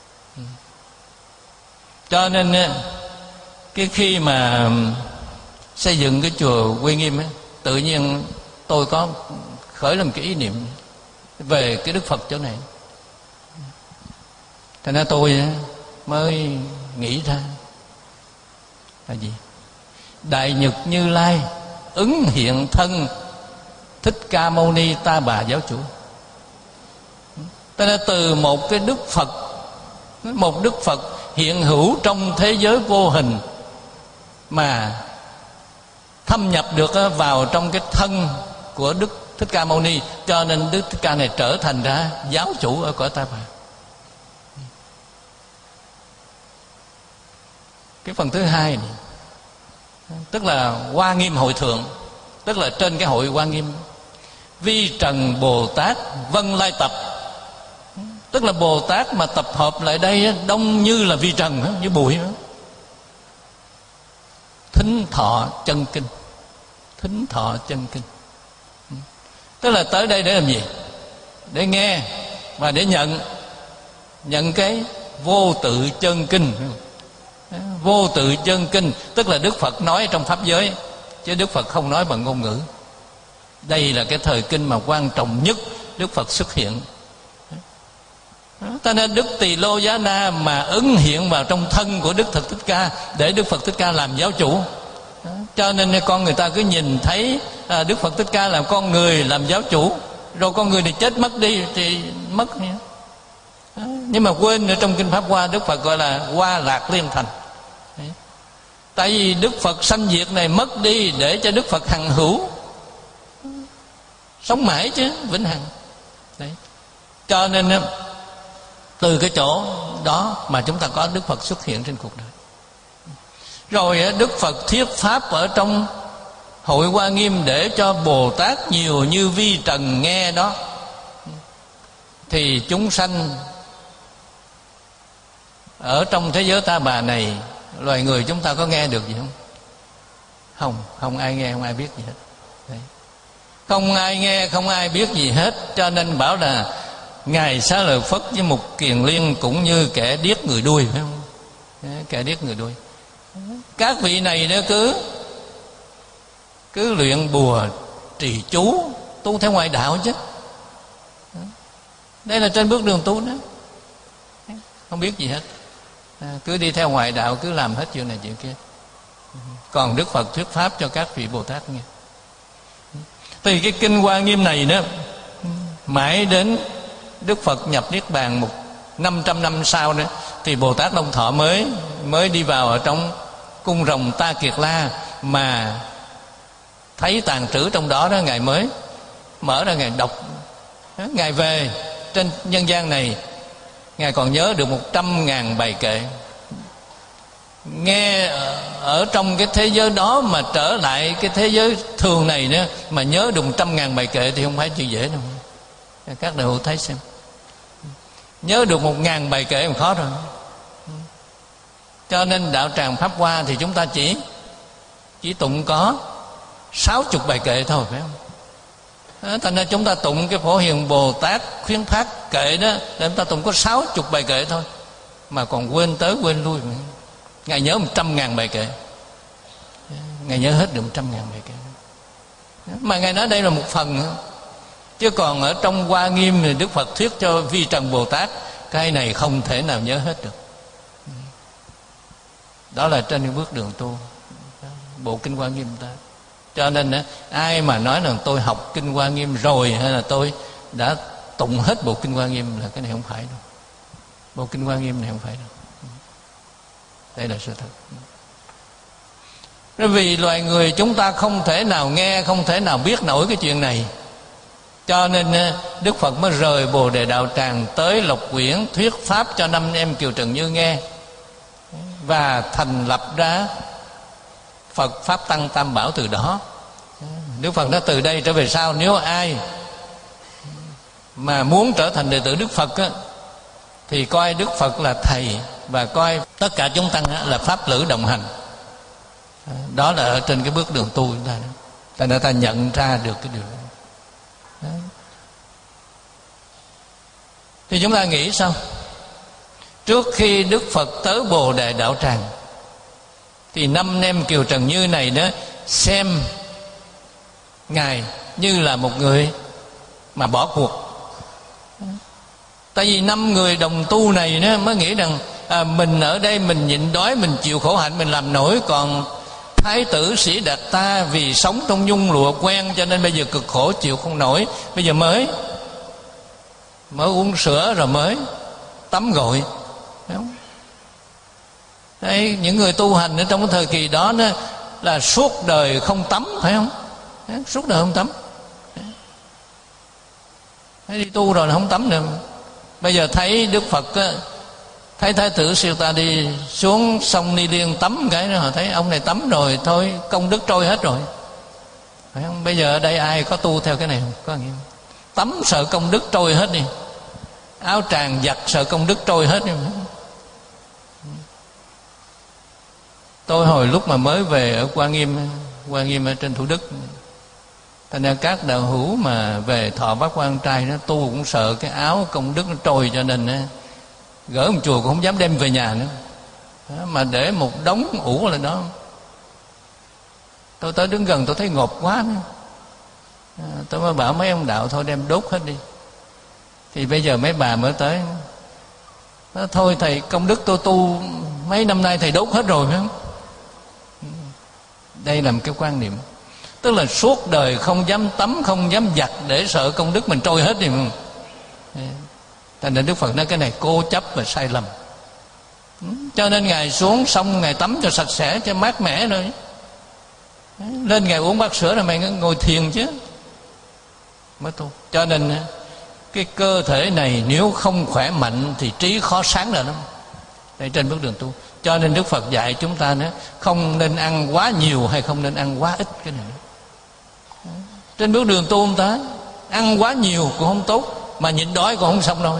Cho nên cái khi mà xây dựng cái chùa Uy Nghiêm ấy, tự nhiên tôi có khởi lên cái ý niệm về cái Đức Phật chỗ này. Thế nên tôi mới nghĩ ra là gì? Đại Nhật Như Lai ứng hiện thân Thích Ca Mâu Ni Ta Bà Giáo Chủ. Thế nên từ một cái Đức Phật, một Đức Phật hiện hữu trong thế giới vô hình mà thâm nhập được vào trong cái thân của Đức Thích Ca Mâu Ni, cho nên Đức Thích Ca này trở thành ra giáo chủ ở cõi Ta Bà. Cái phần thứ hai này, tức là Hoa Nghiêm Hội Thượng, tức là trên cái hội Hoa Nghiêm, Vi Trần Bồ Tát Vân Lai Tập, tức là Bồ Tát mà tập hợp lại đây đông như là Vi Trần, như bụi. Thính thọ chân kinh, thính thọ chân kinh, tức là tới đây để làm gì? Để nghe và để nhận, nhận cái vô tự chân kinh. Vô tự chân kinh tức là Đức Phật nói trong pháp giới, chứ Đức Phật không nói bằng ngôn ngữ. Đây là cái thời kinh mà quan trọng nhất Đức Phật xuất hiện. Cho nên Đức Tỳ Lô Giá Na mà ứng hiện vào trong thân của Đức Phật Thích Ca để Đức Phật Thích Ca làm giáo chủ. Cho nên con người ta cứ nhìn thấy Đức Phật Thích Ca làm con người làm giáo chủ, rồi con người này chết mất đi thì mất. Nhưng mà quên ở trong Kinh Pháp Hoa, Đức Phật gọi là Hoa Lạc Liên Thành. Đấy. Tại vì Đức Phật sanh diệt này mất đi để cho Đức Phật hằng hữu, sống mãi chứ, vĩnh hằng. Đấy. Cho nên từ cái chỗ đó mà chúng ta có Đức Phật xuất hiện trên cuộc đời. Rồi Đức Phật thuyết pháp ở trong hội Hoa Nghiêm để cho Bồ Tát nhiều như Vi Trần nghe đó, thì chúng sanh ở trong thế giới Ta Bà này, loài người chúng ta có nghe được gì không? Không, không ai nghe, không ai biết gì hết. Đấy. Không ai nghe, không ai biết gì hết. Cho nên bảo là Ngài Xá Lợi Phất với Mục Kiền Liên cũng như kẻ điếc người đuôi, phải không? Kẻ điếc người đuôi. Các vị này nó cứ cứ luyện bùa trì chú, tu theo ngoại đạo chứ. Đây là trên bước đường tu đó, không biết gì hết, cứ đi theo ngoại đạo, cứ làm hết chuyện này chuyện kia. Còn Đức Phật thuyết pháp cho các vị Bồ Tát nghe. Thì cái kinh Hoa Nghiêm này đó, mãi đến Đức Phật nhập Niết Bàn một năm trăm năm sau đó, thì Bồ Tát Long Thọ mới mới đi vào ở trong cung rồng Ta Kiệt La, mà thấy tàn trữ trong đó đó, Ngài mới mở ra Ngài đọc. Ngài về trên nhân gian này, Ngài còn nhớ được một trăm ngàn bài kệ. Nghe ở trong cái thế giới đó mà trở lại cái thế giới thường này nữa, mà nhớ được một trăm ngàn bài kệ thì không phải chuyện dễ đâu. Các đại hữu thấy xem, nhớ được một ngàn bài kệ cũng khó rồi. Cho nên đạo tràng Pháp Hoa thì chúng ta chỉ chỉ tụng có sáu chục bài kệ thôi, phải không? Đó, thành ra chúng ta tụng cái Phổ Hiền Bồ Tát khuyến phát kệ đó, để chúng ta tụng có sáu chục bài kệ thôi, mà còn quên tới quên lui. Ngài nhớ một trăm ngàn bài kệ, Ngài nhớ hết được một trăm ngàn bài kệ. Mà Ngài nói đây là một phần nữa. Chứ còn ở trong Hoa Nghiêm thì Đức Phật thuyết cho Vi Trần Bồ Tát, cái này không thể nào nhớ hết được. Đó là trên cái bước đường tu, bộ kinh Hoa Nghiêm ta. Cho nên ai mà nói là tôi học kinh Hoa Nghiêm rồi, hay là tôi đã tụng hết bộ kinh Hoa Nghiêm, là cái này không phải đâu. Bộ kinh Hoa Nghiêm này không phải đâu. Đây là sự thật. Bởi vì loài người chúng ta không thể nào nghe, không thể nào biết nổi cái chuyện này. Cho nên Đức Phật mới rời Bồ Đề Đạo Tràng tới Lộc Quyển thuyết pháp cho năm em Kiều Trần Như nghe, và thành lập ra Phật Pháp Tăng Tam Bảo từ đó. Đức Phật nói từ đây trở về sau, nếu ai mà muốn trở thành đệ tử Đức Phật á, thì coi Đức Phật là thầy, và coi tất cả chúng tăng là pháp lữ đồng hành. Đó là ở trên cái bước đường tu chúng ta đó. Tại nên ta nhận ra được cái điều đó. Thì chúng ta nghĩ sao? Trước khi Đức Phật tới Bồ Đề Đạo Tràng, thì năm em Kiều Trần Như này đó xem Ngài như là một người mà bỏ cuộc. Tại vì năm người đồng tu này đó mới nghĩ rằng à, mình ở đây mình nhịn đói, mình chịu khổ hạnh, mình làm nổi. Còn Thái tử Sĩ Đạt Ta vì sống trong nhung lụa quen, cho nên bây giờ cực khổ chịu không nổi. Bây giờ mới mới uống sữa rồi mới tắm gội. Đấy, những người tu hành ở trong cái thời kỳ đó, đó là suốt đời không tắm, phải không? Đấy, suốt đời không tắm. Đấy, đi tu rồi là không tắm nữa. Bây giờ thấy Đức Phật á, thấy Thái tử Siêu Ta đi xuống sông Ni Liên tắm cái đó, họ thấy ông này tắm rồi thôi công đức trôi hết rồi, phải không? Bây giờ ở đây ai có tu theo cái này không? Có nghĩa tắm sợ công đức trôi hết đi, áo tràng giặt sợ công đức trôi hết đi. Tôi hồi lúc mà mới về ở Hoa Nghiêm, Hoa Nghiêm ở trên Thủ Đức, thành ra các đạo hữu mà về thọ bát quan trai nó tu cũng sợ cái áo công đức nó trôi, cho nên á, gỡ một chùa cũng không dám đem về nhà nữa, đó, mà để một đống ủ là đó. Tôi tới đứng gần tôi thấy ngộp quá nữa. À, tôi mới bảo mấy ông đạo thôi đem đốt hết đi. Thì bây giờ mấy bà mới tới đó, thôi thầy công đức tôi tu mấy năm nay thầy đốt hết rồi, phải không? Đây là một cái quan niệm, tức là suốt đời không dám tắm, không dám giặt để sợ công đức mình trôi hết đi. Thành nên Đức Phật nói cái này cố chấp và sai lầm. Cho nên Ngài xuống sông Ngài tắm cho sạch sẽ, cho mát mẻ rồi, lên Ngài uống bát sữa rồi mày ngồi thiền chứ mới tu. Cho nên cái cơ thể này nếu không khỏe mạnh thì trí khó sáng rồi lắm. Đây trên bước đường tu. Cho nên Đức Phật dạy chúng ta nữa, không nên ăn quá nhiều hay không nên ăn quá ít, cái này nữa. Trên bước đường tu chúng ta ăn quá nhiều cũng không tốt, mà nhịn đói cũng không xong đâu.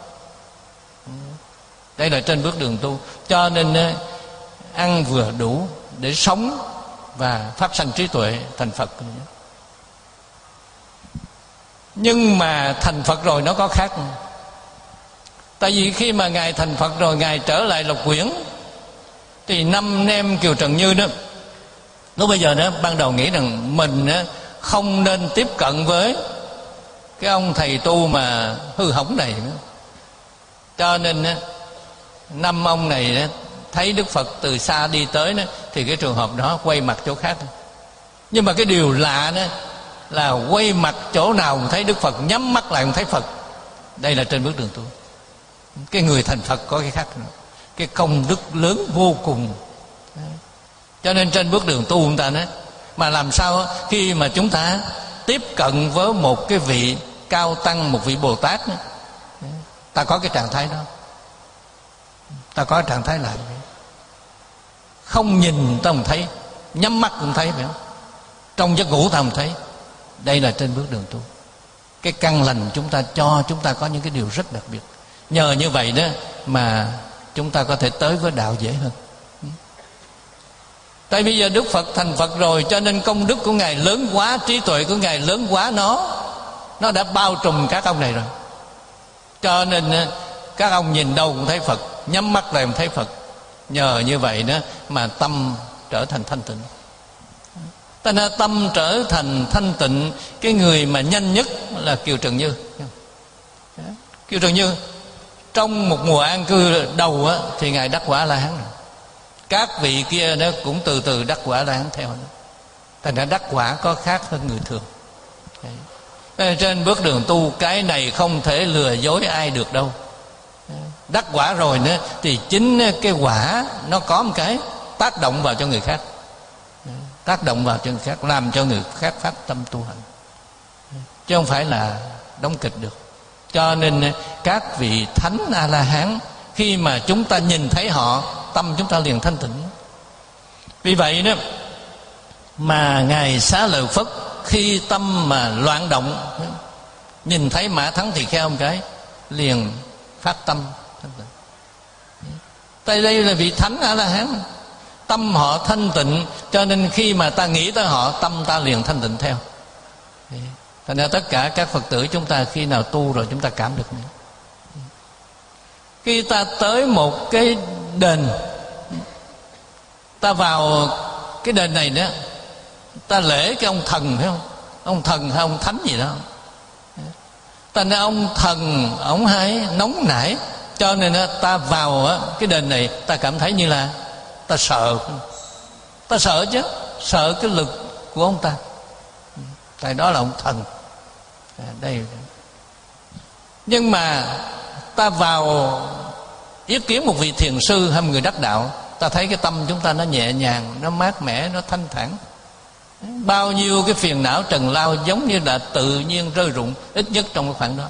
Đây là trên bước đường tu. Cho nên ăn vừa đủ để sống và phát sanh trí tuệ thành Phật. Nhưng mà thành Phật rồi nó có khác. Tại vì khi mà Ngài thành Phật rồi, Ngài trở lại Lộc Quyển, thì năm anh em Kiều Trần Như đó, lúc bây giờ đó ban đầu nghĩ rằng mình đó, không nên tiếp cận với cái ông thầy tu mà hư hỏng này nữa. Cho nên đó, năm ông này đó, thấy Đức Phật từ xa đi tới đó, thì cái trường hợp đó quay mặt chỗ khác. Nhưng mà cái điều lạ đó là quay mặt chỗ nào cũng thấy Đức Phật, nhắm mắt lại cũng thấy Phật. Đây là trên bước đường tu. Cái người thành Phật có cái khác nữa, cái công đức lớn vô cùng. Cho nên trên bước đường tu chúng ta nói, mà làm sao khi mà chúng ta tiếp cận với một cái vị cao tăng, một vị Bồ Tát nữa, ta có cái trạng thái đó, ta có cái trạng thái lại, không nhìn ta không thấy, nhắm mắt cũng thấy, phải không? Trong giấc ngủ ta không thấy. Đây là trên bước đường tu. Cái căn lành chúng ta cho chúng ta có những cái điều rất đặc biệt. Nhờ như vậy đó mà chúng ta có thể tới với đạo dễ hơn. Tại bây giờ Đức Phật thành Phật rồi, cho nên công đức của Ngài lớn quá, trí tuệ của Ngài lớn quá, nó nó đã bao trùm các ông này rồi. Cho nên các ông nhìn đâu cũng thấy Phật, nhắm mắt lại cũng thấy Phật. Nhờ như vậy đó mà tâm trở thành thanh tịnh. Ta nên tâm trở thành thanh tịnh. Cái người mà nhanh nhất là Kiều Trần Như. Kiều Trần Như trong một mùa an cư đầu á, thì Ngài đắc quả La Hán rồi. Các vị kia đó cũng từ từ đắc quả La Hán theo đó. Thành ra đắc quả có khác hơn người thường. Đấy. Trên bước đường tu, cái này không thể lừa dối ai được đâu. Đắc quả rồi nữa thì chính cái quả nó có một cái tác động vào cho người khác, tác động vào cho người khác, làm cho người khác phát tâm tu hành, chứ không phải là đóng kịch được. Cho nên các vị thánh A-la-hán, khi mà chúng ta nhìn thấy họ, tâm chúng ta liền thanh tịnh. Vì vậy đó mà Ngài Xá Lợi Phất khi tâm mà loạn động, nhìn thấy Mã Thắng Tỳ Kheo một cái liền phát tâm thanh tịnh. Tại đây là vị thánh A-la-hán, tâm họ thanh tịnh, cho nên khi mà ta nghĩ tới họ, tâm ta liền thanh tịnh theo. Thành ra tất cả các Phật tử chúng ta khi nào tu rồi chúng ta cảm được nữa. Khi ta tới một cái đền, ta vào cái đền này đó, ta lễ cái ông thần, phải không? Ông thần hay ông thánh gì đó. Ta nói ông thần, ông hay nóng nảy, cho nên ta vào cái đền này ta cảm thấy như là ta sợ. Ta sợ chứ, sợ cái lực của ông ta. Tại đó là ông thần. À, đây. Nhưng mà ta vào yết kiến một vị thiền sư hay một người đắc đạo, ta thấy cái tâm chúng ta nó nhẹ nhàng, nó mát mẻ, nó thanh thản. Bao nhiêu cái phiền não trần lao giống như là tự nhiên rơi rụng, ít nhất trong cái khoảng đó.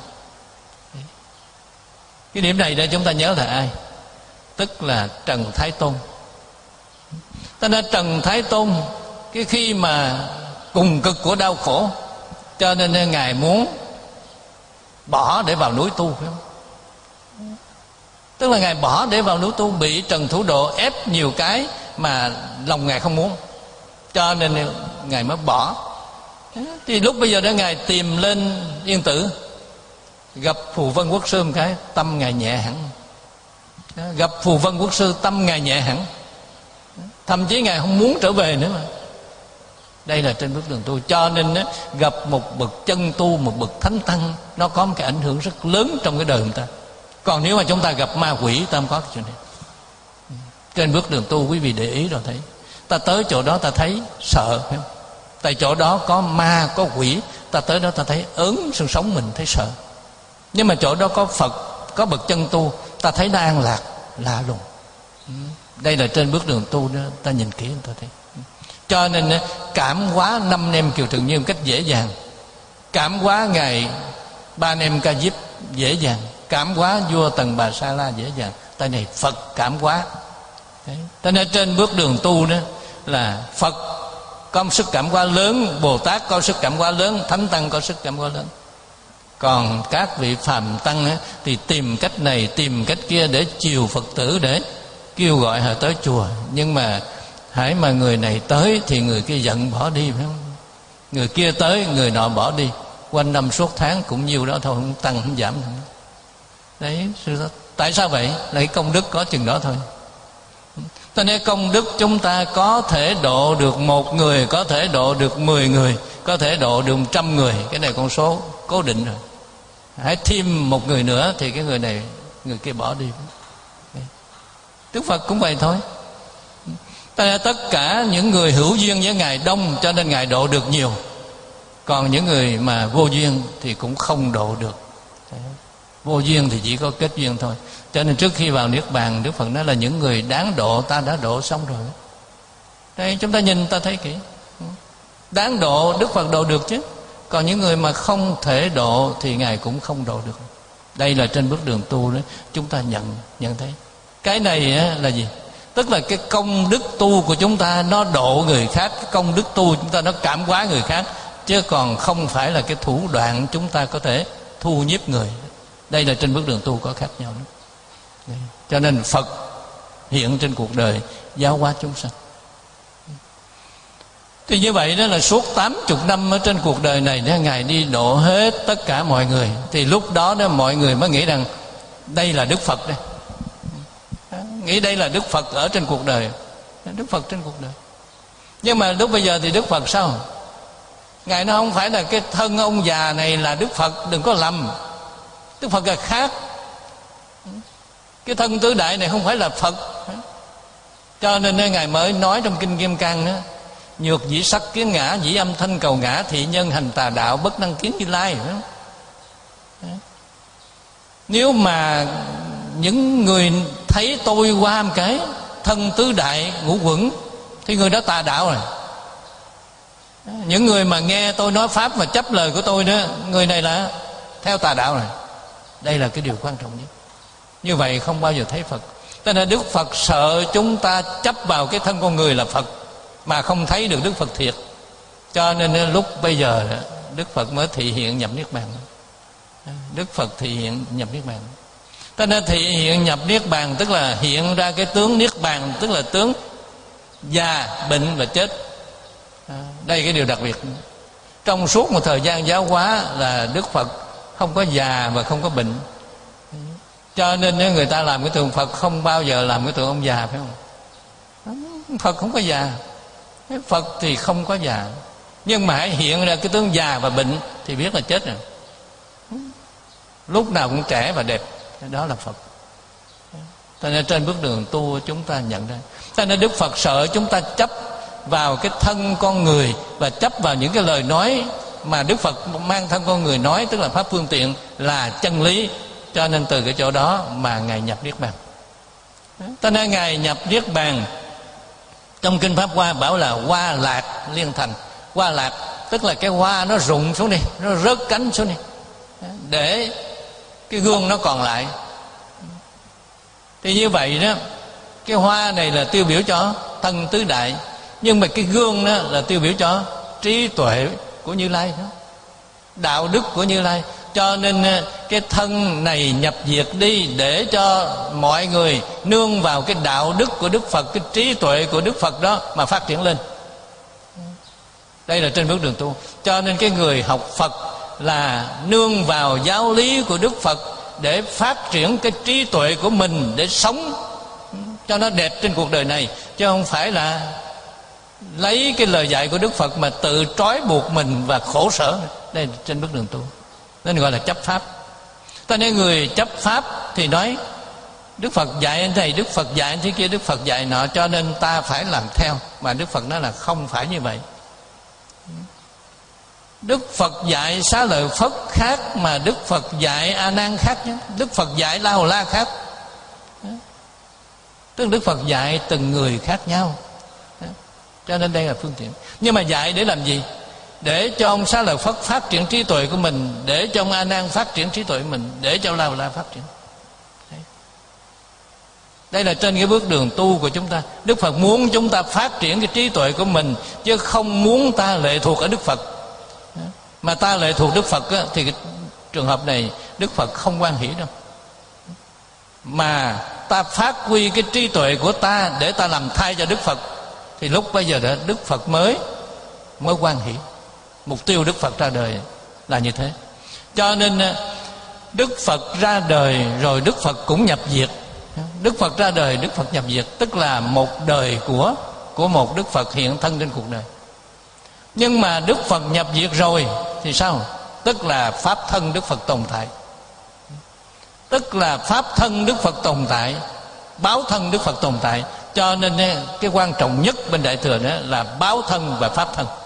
Cái điểm này để chúng ta nhớ là ai? Tức là Trần Thái Tôn. Ta nói Trần Thái Tôn, cái khi mà cùng cực của đau khổ, cho nên Ngài muốn bỏ để vào núi tu, phải không? Tức là Ngài bỏ để vào núi tu, bị Trần Thủ Độ ép nhiều cái mà lòng Ngài không muốn, cho nên Ngài mới bỏ. Thì lúc bây giờ đó Ngài tìm lên Yên Tử, gặp Phù Vân Quốc Sư một cái, tâm Ngài nhẹ hẳn. Gặp Phù Vân Quốc Sư, tâm Ngài nhẹ hẳn, thậm chí Ngài không muốn trở về nữa mà. Đây là trên bước đường tu. Cho nên gặp một bậc chân tu, một bậc thánh tăng, nó có một cái ảnh hưởng rất lớn trong cái đời người ta. Còn nếu mà chúng ta gặp ma quỷ, ta không có cái chuyện này. Trên bước đường tu, quý vị để ý rồi thấy, ta tới chỗ đó ta thấy sợ, phải không? Tại chỗ đó có ma, có quỷ, ta tới đó ta thấy ớn xương sống mình, thấy sợ. Nhưng mà chỗ đó có Phật, có bậc chân tu, ta thấy nó an lạc, lạ lùng. Đây là trên bước đường tu đó, ta nhìn kỹ ta thấy. Cho nên cảm hóa năm em Kiều Trần Như một cách dễ dàng, cảm hóa Ngài Ba Anh Em Ca Diếp dễ dàng, cảm hóa vua Tần Bà Sa La dễ dàng. Tại này Phật cảm hóa. Cho nên trên bước đường tu đó là Phật có sức cảm hóa lớn, Bồ Tát có sức cảm hóa lớn, Thánh Tăng có sức cảm hóa lớn. Còn các vị phàm tăng á, thì tìm cách này tìm cách kia để chiều Phật tử, để kêu gọi họ tới chùa. Nhưng mà hãy mà người này tới thì người kia giận bỏ đi, phải không? Người kia tới, người nọ bỏ đi. Quanh năm suốt tháng cũng nhiều đó thôi, không tăng không giảm. Đấy, sự Tại sao vậy? Là cái công đức có chừng đó thôi. Cho nên công đức chúng ta có thể độ được một người, có thể độ được mười người, có thể độ được một trăm người. Cái này con số cố định rồi. Hãy thêm một người nữa thì cái người này, người kia bỏ đi. Đức Phật cũng vậy thôi. Cho nên tất cả những người hữu duyên với Ngài đông, cho nên Ngài độ được nhiều. Còn những người mà vô duyên thì cũng không độ được. Vô duyên thì chỉ có kết duyên thôi. Cho nên trước khi vào Niết Bàn, Đức Phật nói là những người đáng độ ta đã độ xong rồi. Đây chúng ta nhìn ta thấy kỹ. Đáng độ Đức Phật độ được chứ. Còn những người mà không thể độ thì Ngài cũng không độ được. Đây là trên bước đường tu đó, chúng ta nhận nhận thấy. Cái này á, là gì? Tức là cái công đức tu của chúng ta nó độ người khác, cái công đức tu chúng ta nó cảm hóa người khác, chứ còn không phải là cái thủ đoạn chúng ta có thể thu nhiếp người. Đây là trên bước đường tu có khác nhau đó. Đây. Cho nên Phật hiện trên cuộc đời giáo hóa chúng sanh. Thì như vậy đó là suốt tám mươi năm ở trên cuộc đời này đó, Ngài đi độ hết tất cả mọi người. Thì lúc đó đó mọi người mới nghĩ rằng đây là Đức Phật đây. Nghĩ đây là Đức Phật ở trên cuộc đời. Đức Phật trên cuộc đời. Nhưng mà lúc bây giờ thì Đức Phật sao? Ngài nó không phải là cái thân ông già này là Đức Phật, đừng có lầm. Đức Phật là khác. Cái thân tứ đại này không phải là Phật. Cho nên Ngài mới nói trong Kinh Kim Cang đó, nhược dĩ sắc kiến ngã, dĩ âm thanh cầu ngã, thị nhân hành tà đạo, bất năng kiến Như Lai. Nếu mà những người thấy tôi qua một cái thân tứ đại ngũ quẩn thì người đó tà đạo rồi. Những người mà nghe tôi nói pháp mà chấp lời của tôi đó, người này là theo tà đạo rồi. Đây là cái điều quan trọng nhất. Như vậy không bao giờ thấy Phật. Cho nên Đức Phật sợ chúng ta chấp vào cái thân con người là Phật mà không thấy được Đức Phật thiệt. Cho nên lúc bây giờ Đức Phật mới thị hiện nhập Niết Bàn. Đức Phật thị hiện nhập Niết Bàn. Cho nên thị hiện nhập Niết Bàn tức là hiện ra cái tướng Niết Bàn, tức là tướng già, bệnh và chết. Đây cái điều đặc biệt. Trong suốt một thời gian giáo hóa là Đức Phật không có già và không có bệnh. Cho nên nếu người ta làm cái tượng Phật không bao giờ làm cái tượng ông già, phải không? Phật không có già. Phật thì không có già. Nhưng mà hãy hiện ra cái tướng già và bệnh thì biết là chết rồi. Lúc nào cũng trẻ và đẹp. Đó là Phật. Cho nên trên bước đường tu chúng ta nhận ra. Cho nên Đức Phật sợ chúng ta chấp vào cái thân con người và chấp vào những cái lời nói mà Đức Phật mang thân con người nói, tức là pháp phương tiện là chân lý. Cho nên từ cái chỗ đó mà Ngài nhập Niết Bàn. Cho nên Ngài nhập Niết Bàn trong Kinh Pháp Hoa bảo là hoa lạc liên thành. Hoa lạc tức là cái hoa nó rụng xuống đi, nó rớt cánh xuống đi, để cái gương nó còn lại. Thì như vậy đó, cái hoa này là tiêu biểu cho thân tứ đại, nhưng mà cái gương đó là tiêu biểu cho trí tuệ của Như Lai đó, đạo đức của Như Lai. Cho nên cái thân này nhập diệt đi để cho mọi người nương vào cái đạo đức của Đức Phật, cái trí tuệ của Đức Phật đó mà phát triển lên. Đây là trên bước đường tu. Cho nên cái người học Phật là nương vào giáo lý của Đức Phật để phát triển cái trí tuệ của mình, để sống cho nó đẹp trên cuộc đời này, chứ không phải là lấy cái lời dạy của Đức Phật mà tự trói buộc mình và khổ sở. Đây là trên bước đường tu, nên gọi là chấp pháp. Ta nên người chấp pháp thì nói Đức Phật dạy anh này, Đức Phật dạy anh thế kia, Đức Phật dạy nọ, cho nên ta phải làm theo. Mà Đức Phật nói là không phải như vậy. Đức Phật dạy Xá Lợi Phất khác mà Đức Phật dạy A Nan khác nhé. Đức Phật dạy La Hầu La khác. Tức Đức Phật dạy từng người khác nhau. Cho nên đây là phương tiện. Nhưng mà dạy để làm gì? Để cho ông Xá Lợi Phất phát triển trí tuệ của mình, để cho ông A Nan phát triển trí tuệ của mình, để cho La Hầu La phát triển. Đấy. Đây là trên cái bước đường tu của chúng ta. Đức Phật muốn chúng ta phát triển cái trí tuệ của mình, chứ không muốn ta lệ thuộc ở Đức Phật. Mà ta lệ thuộc Đức Phật á, thì cái trường hợp này Đức Phật không hoan hỷ đâu. Mà ta phát huy cái trí tuệ của ta để ta làm thay cho Đức Phật, thì lúc bây giờ đó Đức Phật mới mới hoan hỷ. Mục tiêu Đức Phật ra đời là như thế. Cho nên Đức Phật ra đời rồi Đức Phật cũng nhập diệt. Đức Phật ra đời, Đức Phật nhập diệt, tức là một đời của của một Đức Phật hiện thân trên cuộc đời. Nhưng mà Đức Phật nhập diệt rồi thì sao? Tức là pháp thân Đức Phật tồn tại. Tức là pháp thân Đức Phật tồn tại, báo thân Đức Phật tồn tại. Cho nên cái quan trọng nhất bên Đại Thừa đó là báo thân và pháp thân.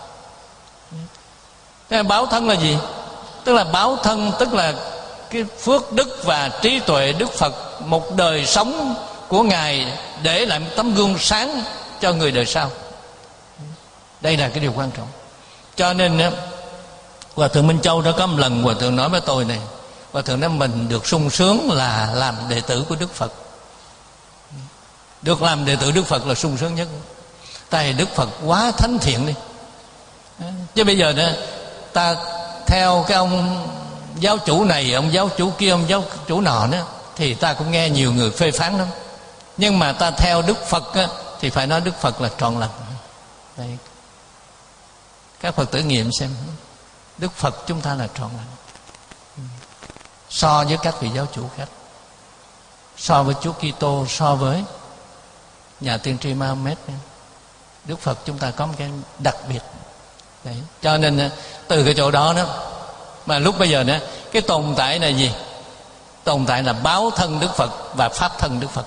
Thế báo thân là gì? Tức là báo thân, tức là cái phước đức và trí tuệ Đức Phật, một đời sống của Ngài để lại một tấm gương sáng cho người đời sau. Đây là cái điều quan trọng. Cho nên Hòa Thượng Minh Châu đã có một lần Hòa Thượng nói với tôi này, Hòa Thượng nói mình được sung sướng là làm đệ tử của Đức Phật. Được làm đệ tử Đức Phật là sung sướng nhất. Tại vì Đức Phật quá thánh thiện đi. Chứ bây giờ đó ta theo cái ông giáo chủ này, ông giáo chủ kia, ông giáo chủ nọ đó, thì ta cũng nghe nhiều người phê phán lắm. Nhưng mà ta theo Đức Phật á, thì phải nói Đức Phật là trọn lành. Đây. Các Phật tử nghiệm xem, Đức Phật chúng ta là trọn lành so với các vị giáo chủ khác, so với Chúa Kitô, so với nhà tiên tri Mahomet. Đức Phật chúng ta có một cái đặc biệt. Đấy. Cho nên từ cái chỗ đó đó mà lúc bây giờ đó, cái tồn tại là gì? Tồn tại là báo thân Đức Phật và pháp thân Đức Phật.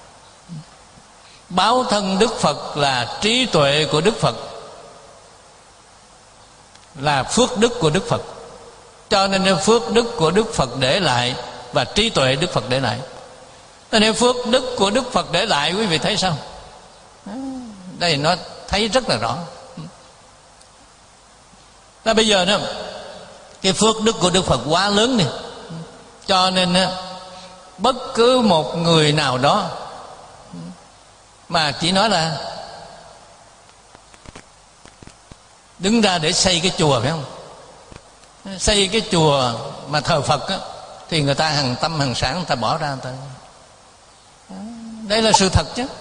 Báo thân Đức Phật là trí tuệ của Đức Phật, là phước đức của Đức Phật. Cho nên phước đức của Đức Phật để lại và trí tuệ Đức Phật để lại. Cho nên phước đức của Đức Phật để lại, quý vị thấy sao? Đây nó thấy rất là rõ. Đó, bây giờ đó, cái phước đức của Đức Phật quá lớn đi. Cho nên bất cứ một người nào đó mà chỉ nói là đứng ra để xây cái chùa, phải không? Xây cái chùa mà thờ Phật á, thì người ta hàng tâm hàng sản người ta bỏ ra người ta. Đây là sự thật chứ.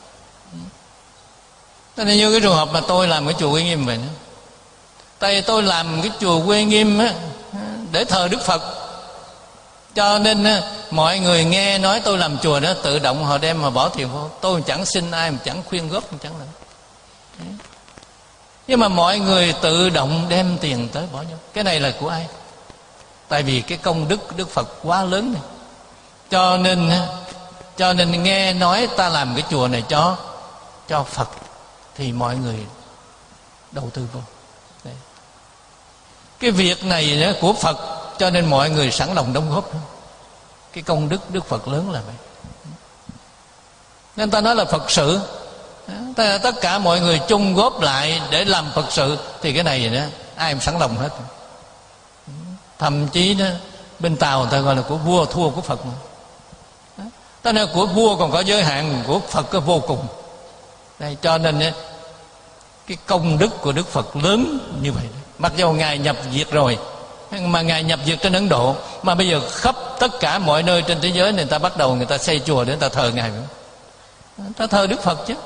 Thế nên như cái trường hợp mà tôi làm cái chùa Uy Nghiêm vậy, tại vì tôi làm cái chùa Uy Nghiêm á, để thờ Đức Phật. Cho nên mọi người nghe nói tôi làm chùa đó, tự động họ đem mà bỏ tiền vô. Tôi chẳng xin ai, mà chẳng khuyên góp, chẳng làm. Nhưng mà mọi người tự động đem tiền tới bỏ vô. Cái này là của ai? Tại vì cái công đức Đức Phật quá lớn này. Cho nên Cho nên nghe nói ta làm cái chùa này cho Cho Phật, thì mọi người đầu tư vô. Đấy. Cái việc này đó của Phật, cho nên mọi người sẵn lòng đóng góp. Cái công đức Đức Phật lớn là vậy. Nên ta nói là Phật sự. Tất cả mọi người chung góp lại để làm Phật sự, thì cái này đó ai cũng sẵn lòng hết. Thậm chí đó bên Tàu người ta gọi là của vua thua của Phật mà. Ta nói của vua còn có giới hạn, của Phật có vô cùng. Đây, cho nên cái công đức của Đức Phật lớn như vậy. Mặc dù Ngài nhập diệt rồi, mà Ngài nhập diệt trên Ấn Độ, mà bây giờ khắp tất cả mọi nơi trên thế giới này, người ta bắt đầu người ta xây chùa để người ta thờ Ngài. Người ta thờ Đức Phật chứ.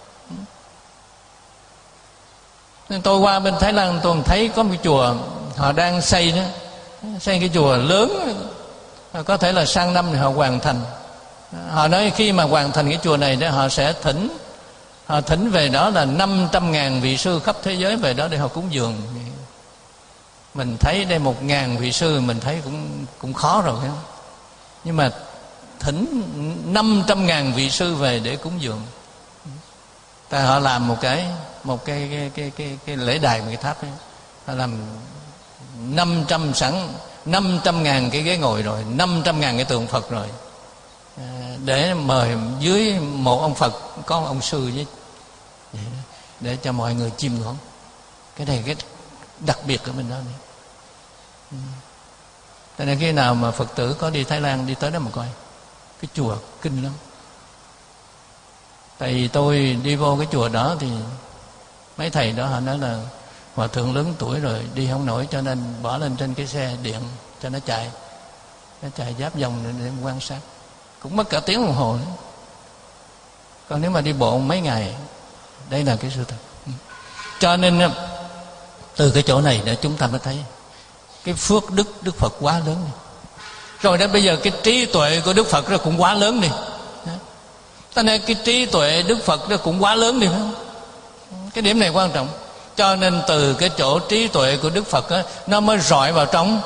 Nên tôi qua bên Thái Lan, tôi thấy có một cái chùa họ đang xây đó, xây cái chùa lớn, có thể là sang năm thì họ hoàn thành. Họ nói khi mà hoàn thành cái chùa này đó, họ sẽ thỉnh họ thỉnh về đó là năm trăm ngàn vị sư khắp thế giới về đó để họ cúng dường. Mình thấy đây một ngàn vị sư mình thấy cũng cũng khó rồi, phải không? Nhưng mà thỉnh năm trăm ngàn vị sư về để cúng dường. Tại họ làm một cái một cái cái cái cái, cái lễ đài, một cái tháp ấy. Họ làm năm trăm sẵn năm trăm ngàn cái ghế ngồi rồi, năm trăm ngàn cái tượng Phật rồi, để mời dưới một ông Phật có ông sư với, để cho mọi người chiêm ngưỡng. Cái này cái đặc biệt của mình đó này. Cho nên khi nào mà Phật tử có đi Thái Lan, đi tới đó mà coi cái chùa kinh lắm. Tại vì tôi đi vô cái chùa đó thì mấy thầy đó họ nói là hòa thượng lớn tuổi rồi đi không nổi, cho nên bỏ lên trên cái xe điện cho nó chạy, nó chạy giáp vòng để, để quan sát, cũng mất cả tiếng đồng hồ nữa. Còn nếu mà đi bộ mấy ngày, đây là cái sự thật. Cho nên từ cái chỗ này để chúng ta mới thấy cái phước đức Đức Phật quá lớn này. Rồi đến bây giờ cái trí tuệ của Đức Phật nó cũng quá lớn đi. Cho nên cái trí tuệ Đức Phật nó cũng quá lớn đi. Cái điểm này quan trọng. Cho nên từ cái chỗ trí tuệ của Đức Phật đó, nó mới rọi vào trong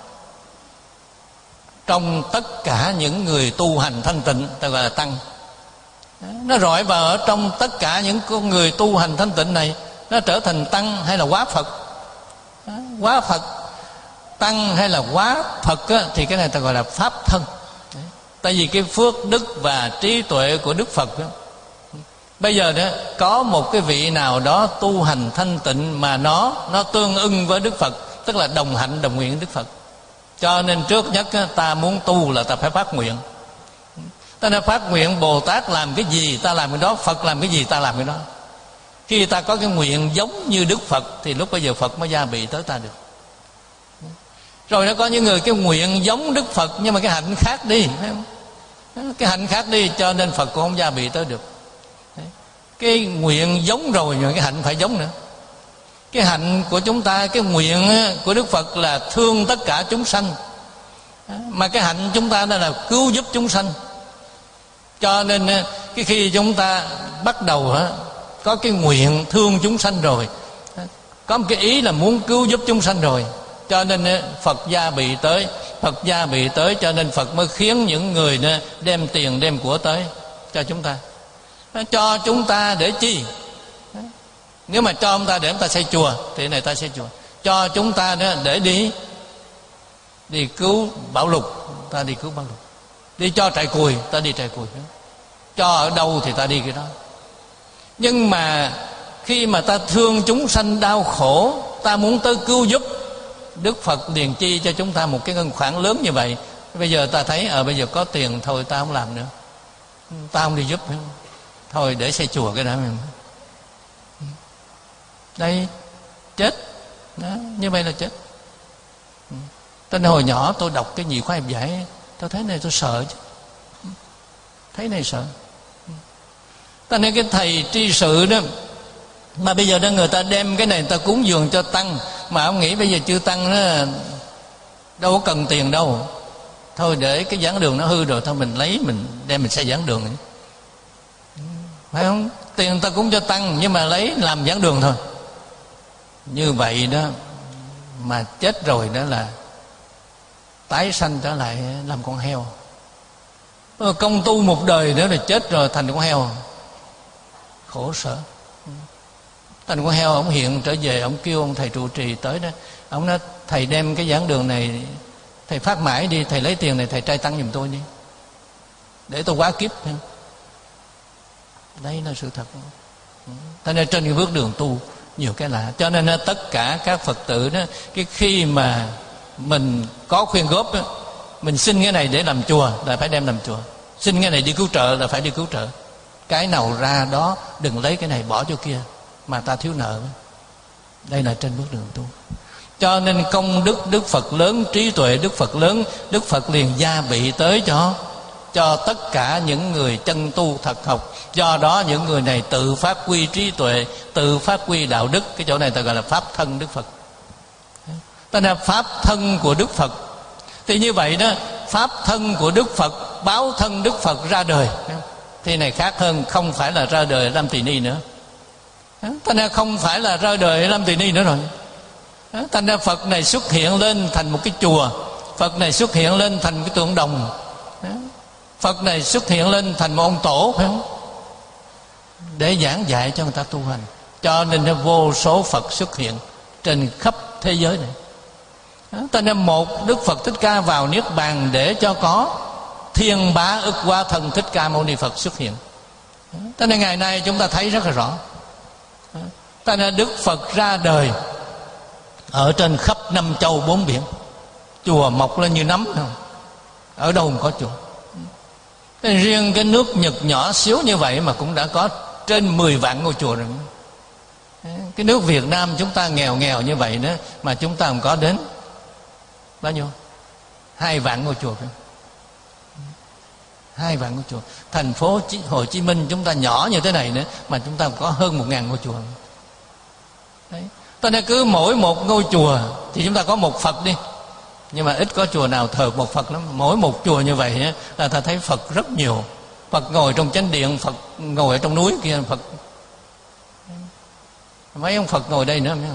Trong tất cả những người tu hành thanh tịnh, ta gọi là tăng. Nó rọi vào ở trong tất cả những con người tu hành thanh tịnh này, nó trở thành tăng hay là quá Phật. Quá Phật, tăng hay là quá Phật á, thì cái này ta gọi là pháp thân. Tại vì cái phước đức và trí tuệ của Đức Phật đó, bây giờ đó có một cái vị nào đó tu hành thanh tịnh mà nó nó tương ưng với Đức Phật, tức là đồng hạnh đồng nguyện với Đức Phật. Cho nên trước nhất ta muốn tu là ta phải phát nguyện. Ta đã phát nguyện Bồ Tát làm cái gì ta làm cái đó, Phật làm cái gì ta làm cái đó. Khi ta có cái nguyện giống như Đức Phật thì lúc bây giờ Phật mới gia bị tới ta được. Rồi nó có những người cái nguyện giống Đức Phật nhưng mà cái hạnh khác đi, cái hạnh khác đi, cho nên Phật cũng không gia bị tới được. Cái nguyện giống rồi nhưng cái hạnh phải giống nữa. Cái hạnh của chúng ta, cái nguyện của Đức Phật là thương tất cả chúng sanh, mà cái hạnh chúng ta đó là cứu giúp chúng sanh. Cho nên cái khi chúng ta bắt đầu có cái nguyện thương chúng sanh rồi, có một cái ý là muốn cứu giúp chúng sanh rồi, cho nên Phật gia bị tới. Phật gia bị tới cho nên Phật mới khiến những người đem tiền đem của tới cho chúng ta. Cho chúng ta để chi? Nếu mà cho chúng ta để chúng ta xây chùa thì này ta xây chùa. Cho chúng ta để đi Đi cứu bão lụt, ta đi cứu bão lụt. Đi cho trại cùi, ta đi trại cùi. Cho ở đâu thì ta đi cái đó. Nhưng mà khi mà ta thương chúng sanh đau khổ, ta muốn tới cứu giúp, Đức Phật liền chi cho chúng ta một cái ngân khoản lớn như vậy. Bây giờ ta thấy ở bây giờ có tiền thôi ta không làm nữa, ta không đi giúp nữa. Thôi để xây chùa cái đó mình. Đây chết đó, như vậy là chết. Tên hồi nhỏ tôi đọc cái nhị khoa hiệp giải, tôi thấy này tôi sợ chứ. Thấy này sợ. Ta nên cái thầy tri sự đó, mà bây giờ đó người ta đem cái này người ta cúng dường cho tăng, mà ông nghĩ bây giờ chư tăng nó đâu có cần tiền đâu, thôi để cái giảng đường nó hư rồi thôi mình lấy mình đem mình xây giảng đường này. Phải không? Tiền người ta cúng cho tăng nhưng mà lấy làm giảng đường thôi. Như vậy đó mà chết rồi đó là tái sanh trở lại làm con heo. Công tu một đời nữa là chết rồi thành con heo, khổ sở. Thành con heo, ông hiện trở về, ông kêu ông thầy trụ trì tới đó. Ông nói thầy đem cái giảng đường này thầy phát mãi đi, thầy lấy tiền này thầy trai tăng giùm tôi đi, để tôi quá kiếp. Đấy là sự thật. Thế nên trên cái bước đường tu nhiều cái lạ. Cho nên tất cả các Phật tử đó, cái khi mà mình có khuyên góp đó, mình xin cái này để làm chùa là phải đem làm chùa, xin cái này đi cứu trợ là phải đi cứu trợ. Cái nào ra đó, đừng lấy cái này bỏ cho kia mà ta thiếu nợ. Đây là trên bước đường tu. Cho nên công đức Đức Phật lớn, trí tuệ Đức Phật lớn, Đức Phật liền gia bị tới cho cho tất cả những người chân tu thật học. Do đó những người này tự phát huy trí tuệ, tự phát huy đạo đức. Cái chỗ này ta gọi là pháp thân Đức Phật. Ta là pháp thân của Đức Phật. Thì như vậy đó, pháp thân của Đức Phật, báo thân Đức Phật ra đời. Thì này khác hơn, không phải là ra đời làm tỳ ni nữa. Thành ra không phải là ra đời làm tỳ ni nữa rồi. Thành ra Phật này xuất hiện lên thành một cái chùa, Phật này xuất hiện lên thành một cái tượng đồng, Phật này xuất hiện lên thành một ông tổ, phải không? Để giảng dạy cho người ta tu hành. Cho nên vô số Phật xuất hiện trên khắp thế giới này. Cho nên một Đức Phật Thích Ca vào Niết Bàn để cho có Thiên Bá Ức Quá Thân Thích Ca Mâu Ni Phật xuất hiện. Cho nên ngày nay chúng ta thấy rất là rõ. Cho nên Đức Phật ra đời ở trên khắp năm châu bốn biển, chùa mọc lên như nấm không? Ở đâu cũng có chùa. Riêng cái nước Nhật nhỏ xíu như vậy mà cũng đã có trên mười vạn ngôi chùa rồi. Cái nước Việt Nam chúng ta nghèo nghèo như vậy nữa mà chúng ta không có đến bao nhiêu? Hai vạn ngôi chùa. Hai vạn ngôi chùa. Thành phố Hồ Chí Minh chúng ta nhỏ như thế này nữa mà chúng ta có hơn một ngàn ngôi chùa. Đấy. Cho nên cứ mỗi một ngôi chùa thì chúng ta có một Phật đi. nhưng mà ít có chùa nào thờ một Phật lắm. Mỗi một chùa như vậy á, là ta thấy Phật rất nhiều. Phật ngồi trong chánh điện, Phật ngồi ở trong núi kia, Phật mấy ông Phật ngồi đây nữa phải không?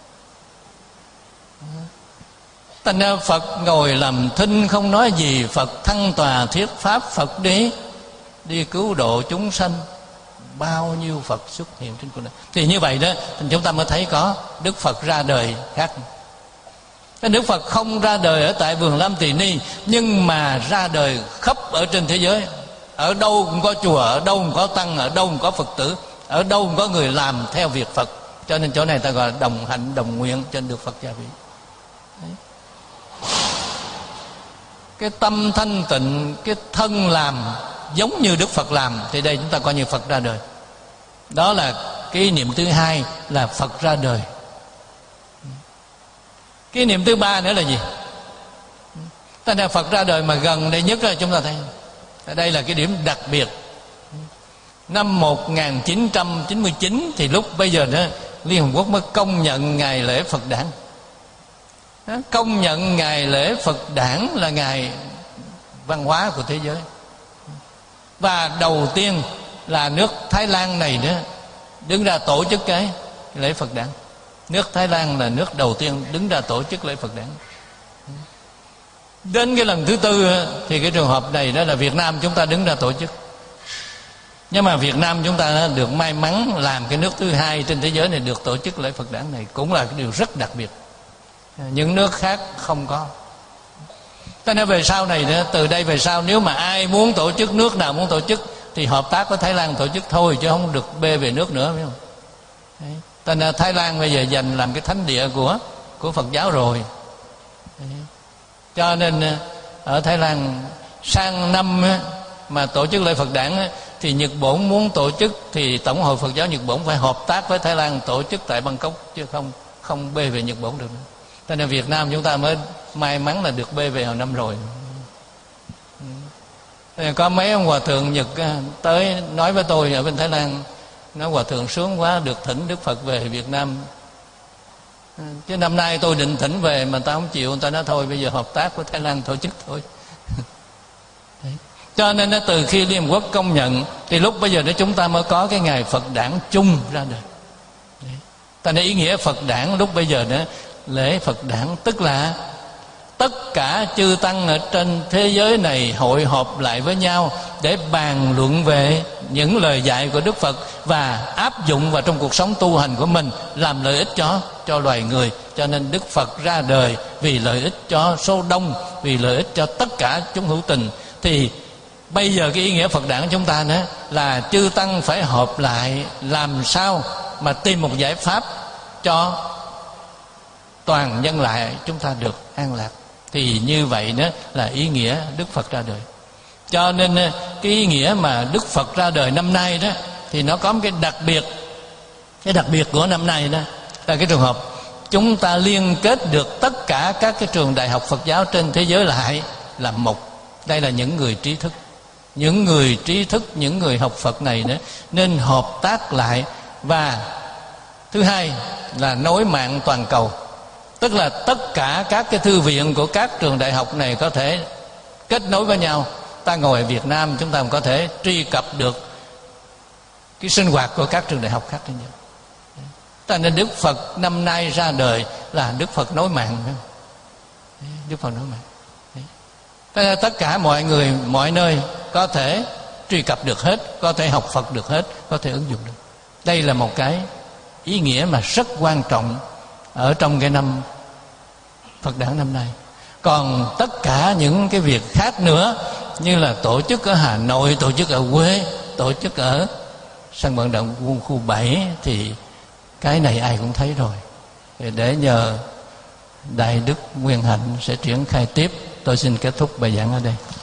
Thành ra Phật ngồi làm thinh không nói gì, Phật thăng tòa thuyết pháp, Phật đi đi cứu độ chúng sanh, bao nhiêu Phật xuất hiện trên cuộc đời. Thì như vậy đó, thì chúng ta mới thấy có Đức Phật ra đời khác. Đức Phật không ra đời ở tại vườn Lam Tỳ Ni, nhưng mà ra đời khắp ở trên thế giới. Ở đâu cũng có chùa, ở đâu cũng có tăng, ở đâu cũng có Phật tử, ở đâu cũng có người làm theo việc Phật. Cho nên chỗ này ta gọi là đồng hạnh đồng nguyện trên được Phật gia vị. Đấy. Cái tâm thanh tịnh, cái thân làm giống như Đức Phật làm, thì đây chúng ta coi như Phật ra đời. Đó là cái niệm thứ hai, là Phật ra đời. Cái niệm thứ ba nữa là gì? Tại nên Phật ra đời mà gần đây nhất là chúng ta thấy, ở đây là cái điểm đặc biệt. Năm một nghìn chín trăm chín mươi chín thì lúc bây giờ đó Liên Hợp Quốc mới công nhận ngày lễ Phật đản. Công nhận ngày lễ Phật đản là ngày văn hóa của thế giới. Và đầu tiên là nước Thái Lan này đó đứng ra tổ chức cái lễ Phật đản. Nước Thái Lan là nước đầu tiên đứng ra tổ chức lễ Phật đản. Đến cái lần thứ tư thì cái trường hợp này đó là Việt Nam chúng ta đứng ra tổ chức. Nhưng mà Việt Nam chúng ta được may mắn làm cái nước thứ hai trên thế giới này được tổ chức lễ Phật đản này, cũng là cái điều rất đặc biệt. Những nước khác không có. Cho nên về sau này nữa, từ đây về sau nếu mà ai muốn tổ chức, nước nào muốn tổ chức thì hợp tác với Thái Lan tổ chức thôi, chứ không được bê về nước nữa, phải không? Đấy. Cho nên Thái Lan bây giờ dành làm cái thánh địa của của Phật giáo rồi. Đấy. Cho nên ở Thái Lan sang năm mà tổ chức lễ Phật đản thì Nhật Bổn muốn tổ chức thì Tổng hội Phật giáo Nhật Bổn phải hợp tác với Thái Lan tổ chức tại Bangkok, chứ không không bê về Nhật Bổn được nữa. Cho nên Việt Nam chúng ta mới may mắn là được bê về hồi năm rồi. Có mấy ông hòa thượng Nhật tới nói với tôi ở bên Thái Lan, nói hòa thượng sướng quá được thỉnh Đức Phật về Việt Nam, chứ năm nay tôi định thỉnh về mà ta không chịu. Người ta nói thôi bây giờ hợp tác với Thái Lan tổ chức thôi. Đấy. Cho nên từ khi Liên Hợp Quốc công nhận thì lúc bây giờ đó chúng ta mới có cái ngày Phật đản chung ra đời. Đấy. Ta nói ý nghĩa Phật đản lúc bây giờ đó, lễ Phật đản tức là tất cả chư tăng ở trên thế giới này hội họp lại với nhau để bàn luận về những lời dạy của Đức Phật và áp dụng vào trong cuộc sống tu hành của mình, làm lợi ích cho cho loài người. Cho nên Đức Phật ra đời vì lợi ích cho số đông, vì lợi ích cho tất cả chúng hữu tình. Thì bây giờ cái ý nghĩa Phật đản của chúng ta nữa là chư tăng phải họp lại làm sao mà tìm một giải pháp cho toàn nhân loại chúng ta được an lạc. Thì như vậy đó là ý nghĩa Đức Phật ra đời. Cho nên cái ý nghĩa mà Đức Phật ra đời năm nay đó thì nó có một cái đặc biệt. Cái đặc biệt của năm nay đó là cái trường hợp chúng ta liên kết được tất cả các cái trường đại học Phật giáo trên thế giới lại làm một. Đây là những người trí thức. Những người trí thức, những người học Phật này nữa nên hợp tác lại. Và thứ hai là nối mạng toàn cầu. Tức là tất cả các cái thư viện của các trường đại học này có thể kết nối với nhau. Ta ngồi ở Việt Nam chúng ta có thể truy cập được cái sinh hoạt của các trường đại học khác trên nhau. Ta nên Đức Phật năm nay ra đời là Đức Phật nối mạng. Đức Phật nối mạng. Tất cả mọi người, mọi nơi có thể truy cập được hết, có thể học Phật được hết, có thể ứng dụng được. Đây là một cái ý nghĩa mà rất quan trọng ở trong cái năm Phật đản năm nay. Còn tất cả những cái việc khác nữa, như là tổ chức ở Hà Nội, tổ chức ở Huế, tổ chức ở sân vận động quân khu bảy, thì cái này ai cũng thấy rồi. Để nhờ Đại Đức Nguyên Hạnh sẽ triển khai tiếp. Tôi xin kết thúc bài giảng ở đây.